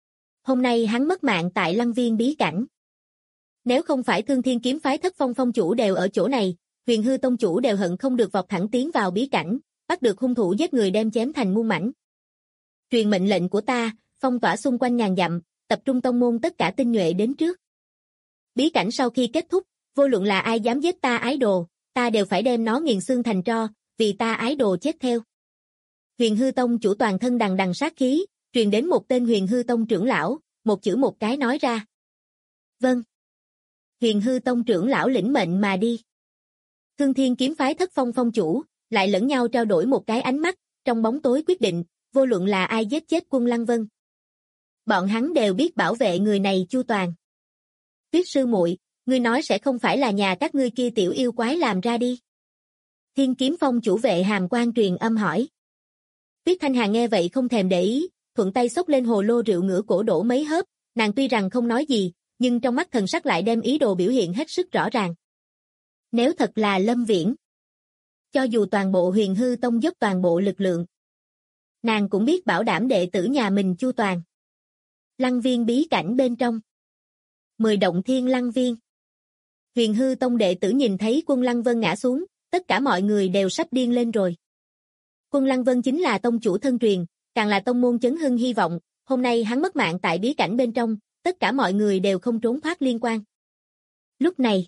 Speaker 2: Hôm nay hắn mất mạng tại Lăng Viên bí cảnh. Nếu không phải Thương Thiên kiếm phái Thất Phong phong chủ đều ở chỗ này, Huyền Hư tông chủ đều hận không được vọt thẳng tiến vào bí cảnh, bắt được hung thủ giết người đem chém thành muôn mảnh. Truyền mệnh lệnh của ta, phong tỏa xung quanh ngàn dặm, tập trung tông môn tất cả tinh nhuệ đến trước. Bí cảnh sau khi kết thúc, vô luận là ai dám giết ta ái đồ, ta đều phải đem nó nghiền xương thành tro, vì ta ái đồ chết theo. Huyền Hư tông chủ toàn thân đằng đằng sát khí, truyền đến một tên Huyền Hư tông trưởng lão, một chữ một cái nói ra. Vâng. Huyền Hư tông trưởng lão lĩnh mệnh mà đi. Thương Thiên kiếm phái Thất Phong phong chủ, lại lẫn nhau trao đổi một cái ánh mắt, trong bóng tối quyết định, vô luận là ai giết chết quân Lăng Vân. Bọn hắn đều biết bảo vệ người này chu toàn. Tuyết sư muội, ngươi nói sẽ không phải là nhà các ngươi kia tiểu yêu quái làm ra đi. Thiên kiếm phong chủ vệ hàm quan truyền âm hỏi. Tuyết Thanh Hà nghe vậy không thèm để ý, thuận tay xốc lên hồ lô rượu ngửa cổ đổ mấy hớp, nàng tuy rằng không nói gì, nhưng trong mắt thần sắc lại đem ý đồ biểu hiện hết sức rõ ràng. Nếu thật là Lâm Viễn, cho dù toàn bộ Huyền Hư tông dốc toàn bộ lực lượng, nàng cũng biết bảo đảm đệ tử nhà mình chu toàn. Lăng Viên bí cảnh bên trong. 10 động thiên Lăng Viên. Huyền Hư tông đệ tử nhìn thấy quân Lăng Vân ngã xuống, tất cả mọi người đều sắp điên lên rồi. Quân Lăng Vân chính là tông chủ thân truyền, càng là tông môn chấn hưng hy vọng, hôm nay hắn mất mạng tại bí cảnh bên trong, tất cả mọi người đều không trốn thoát liên quan. Lúc này,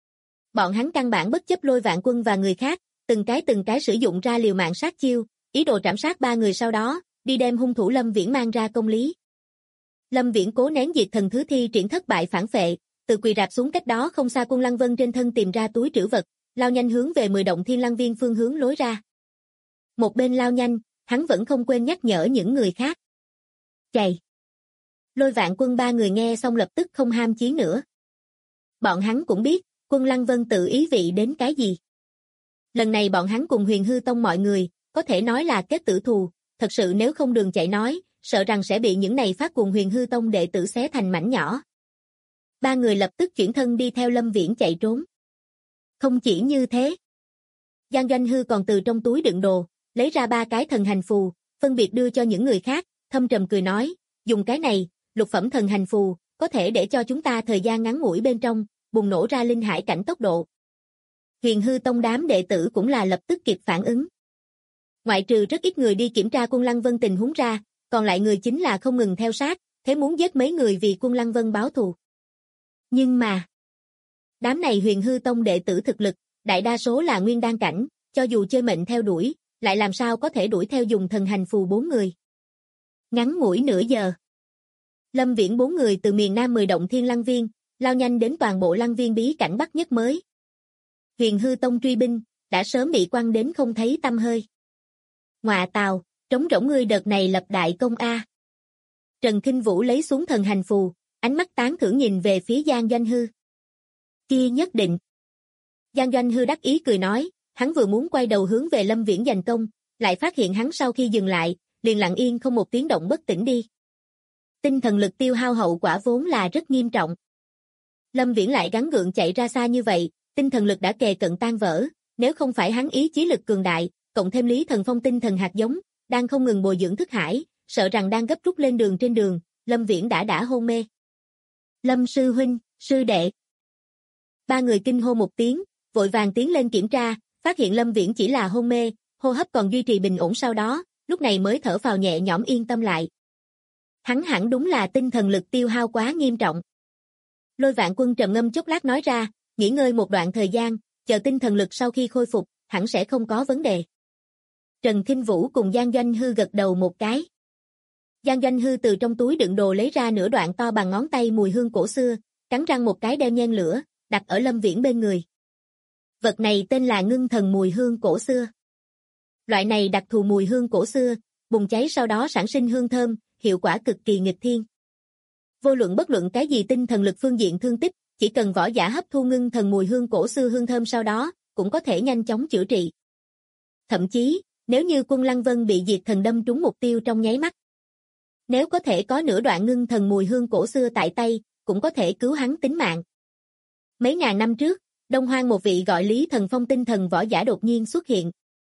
Speaker 2: bọn hắn căn bản bất chấp Lôi Vạn Quân và người khác, từng cái sử dụng ra liều mạng sát chiêu, ý đồ trảm sát 3 người sau đó, đi đem hung thủ Lâm Viễn mang ra công lý. Lâm Viễn cố nén diệt thần thứ thi triển thất bại phản phệ, từ quỳ rạp xuống cách đó không xa quân Lăng Vân trên thân tìm ra túi trữ vật, lao nhanh hướng về 10 động thiên Lăng Viên phương hướng lối ra. Một bên lao nhanh, hắn vẫn không quên nhắc nhở những người khác. Chạy! Lôi Vạn Quân 3 người nghe xong lập tức không ham chiến nữa. Bọn hắn cũng biết, quân Lăng Vân tự ý vị đến cái gì. Lần này bọn hắn cùng Huyền Hư tông mọi người, có thể nói là kết tử thù, thật sự nếu không đường chạy nói, sợ rằng sẽ bị những này phát cuồng Huyền Hư tông đệ tử xé thành mảnh nhỏ. 3 người lập tức chuyển thân đi theo Lâm Viễn chạy trốn. Không chỉ như thế, Giang Doanh Hư còn từ trong túi đựng đồ, lấy ra 3 cái thần hành phù, phân biệt đưa cho những người khác, thâm trầm cười nói, dùng cái này, lục phẩm thần hành phù, có thể để cho chúng ta thời gian ngắn ngủi bên trong, bùng nổ ra linh hải cảnh tốc độ. Huyền Hư tông đám đệ tử cũng là lập tức kịp phản ứng. Ngoại trừ rất ít người đi kiểm tra quân Lăng Vân tình huống ra, còn lại người chính là không ngừng theo sát, thế muốn giết mấy người vì quân Lăng Vân báo thù. Nhưng mà, đám này Huyền Hư tông đệ tử thực lực, đại đa số là nguyên đan cảnh, cho dù chơi mệnh theo đuổi, lại làm sao có thể đuổi theo dùng thần hành phù 4 người. Ngắn ngủi nửa giờ, Lâm Viễn 4 người từ miền Nam 10 động thiên Lăng Viên, lao nhanh đến toàn bộ Lăng Viên bí cảnh Bắc nhất mới. Huyền Hư tông truy binh, đã sớm bị quăng đến không thấy tăm hơi. Ngọa tào, trống rỗng ngươi đợt này lập đại công a. Trần Kinh Vũ lấy xuống thần hành phù, ánh mắt tán thưởng nhìn về phía Giang Doanh Hư. Kia nhất định. Giang Doanh Hư đắc ý cười nói, hắn vừa muốn quay đầu hướng về Lâm Viễn giành công, lại phát hiện hắn sau khi dừng lại, liền lặng yên không một tiếng động bất tỉnh đi. Tinh thần lực tiêu hao hậu quả vốn là rất nghiêm trọng. Lâm Viễn lại gắng gượng chạy ra xa như vậy, tinh thần lực đã kề cận tan vỡ, nếu không phải hắn ý chí lực cường đại, cộng thêm Lý Thần Phong tinh thần hạt giống, đang không ngừng bồi dưỡng thức hải, sợ rằng đang gấp rút lên đường trên đường, Lâm Viễn đã hôn mê. Lâm sư huynh, sư đệ. Ba người kinh hô một tiếng, vội vàng tiến lên kiểm tra, phát hiện Lâm Viễn chỉ là hôn mê, hô hấp còn duy trì bình ổn sau đó, lúc này mới thở phào nhẹ nhõm yên tâm lại. Hắn hẳn đúng là tinh thần lực tiêu hao quá nghiêm trọng. Lôi Vạn Quân trầm ngâm chốc lát nói ra, nghỉ ngơi một đoạn thời gian, chờ tinh thần lực sau khi khôi phục, hẳn sẽ không có vấn đề. Trần Kinh Vũ cùng Giang Doanh Hư gật đầu một cái. Giang Doanh Hư từ trong túi đựng đồ lấy ra nửa đoạn to bằng ngón tay mùi hương cổ xưa, cắn răng một cái đeo nhen lửa, đặt ở Lâm Viễn bên người. Vật này tên là ngưng thần mùi hương cổ xưa. Loại này đặc thù mùi hương cổ xưa, bùng cháy sau đó sản sinh hương thơm, hiệu quả cực kỳ nghịch thiên. Vô luận bất luận cái gì tinh thần lực phương diện thương tích, chỉ cần võ giả hấp thu ngưng thần mùi hương cổ xưa hương thơm sau đó, cũng có thể nhanh chóng chữa trị. Thậm chí, nếu như Quân Lăng Vân bị diệt thần đâm trúng mục tiêu trong nháy mắt, nếu có thể có nửa đoạn ngưng thần mùi hương cổ xưa tại tay, cũng có thể cứu hắn tính mạng. Mấy ngàn năm trước, Đông Hoang một vị gọi Lý Thần Phong tinh thần võ giả đột nhiên xuất hiện.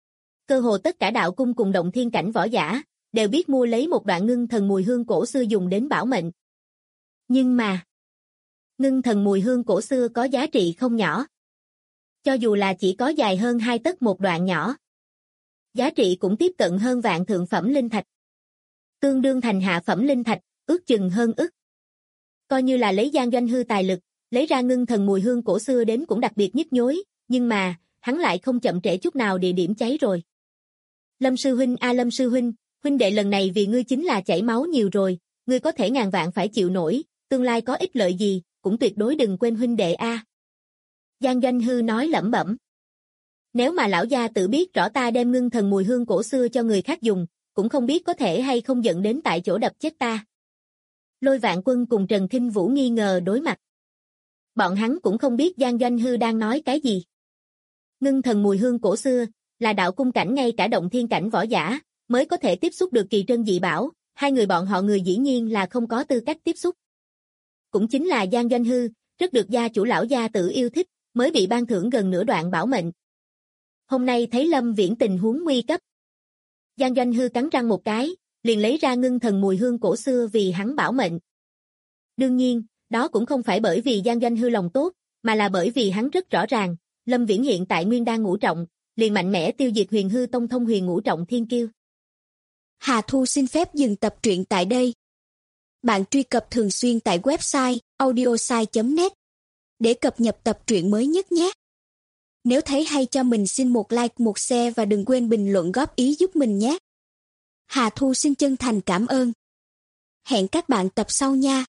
Speaker 2: Cơ hồ tất cả đạo cung cùng động thiên cảnh võ giả, đều biết mua lấy một đoạn ngưng thần mùi hương cổ xưa dùng đến bảo mệnh. Nhưng mà, ngưng thần mùi hương cổ xưa có giá trị không nhỏ. Cho dù là chỉ có dài hơn 2 tấc một đoạn nhỏ, giá trị cũng tiếp cận hơn vạn thượng phẩm linh thạch. Tương đương thành hạ phẩm linh thạch, ước chừng hơn ức. Coi như là lấy Giang Doanh Hư tài lực, lấy ra ngưng thần mùi hương cổ xưa đến cũng đặc biệt nhức nhối, nhưng mà, hắn lại không chậm trễ chút nào địa điểm cháy rồi. Lâm sư huynh Lâm sư huynh, huynh đệ lần này vì ngươi chính là chảy máu nhiều rồi, ngươi có thể ngàn vạn phải chịu nổi, tương lai có ích lợi gì, cũng tuyệt đối đừng quên huynh đệ a. Giang Doanh Hư nói lẩm bẩm. Nếu mà lão gia tự biết rõ ta đem ngưng thần mùi hương cổ xưa cho người khác dùng, cũng không biết có thể hay không giận đến tại chỗ đập chết ta. Lôi Vạn Quân cùng Trần Kinh Vũ nghi ngờ đối mặt. Bọn hắn cũng không biết Giang Doanh Hư đang nói cái gì. Ngưng thần mùi hương cổ xưa, là đạo cung cảnh ngay cả động thiên cảnh võ giả, mới có thể tiếp xúc được kỳ trân dị bảo, hai người bọn họ người dĩ nhiên là không có tư cách tiếp xúc. Cũng chính là Giang Doanh Hư, rất được gia chủ lão gia tử yêu thích, mới bị ban thưởng gần nửa đoạn bảo mệnh. Hôm nay thấy Lâm Viễn tình huống nguy cấp. Giang Doanh Hư cắn răng một cái, liền lấy ra ngưng thần mùi hương cổ xưa vì hắn bảo mệnh. Đương nhiên, đó cũng không phải bởi vì Giang Doanh Hư lòng tốt, mà là bởi vì hắn rất rõ ràng, Lâm Viễn hiện tại nguyên đan ngũ trọng, liền mạnh mẽ tiêu diệt Huyền Hư Tông thông huyền ngũ trọng thiên kiêu.
Speaker 3: Hà Thu xin phép dừng tập truyện tại đây. Bạn truy cập thường xuyên tại website audiosai.net để cập nhật tập truyện mới nhất nhé. Nếu thấy hay cho mình xin một like, một share và đừng quên bình luận góp ý giúp mình nhé. Hà Thu xin chân thành cảm ơn. Hẹn các bạn tập sau nha.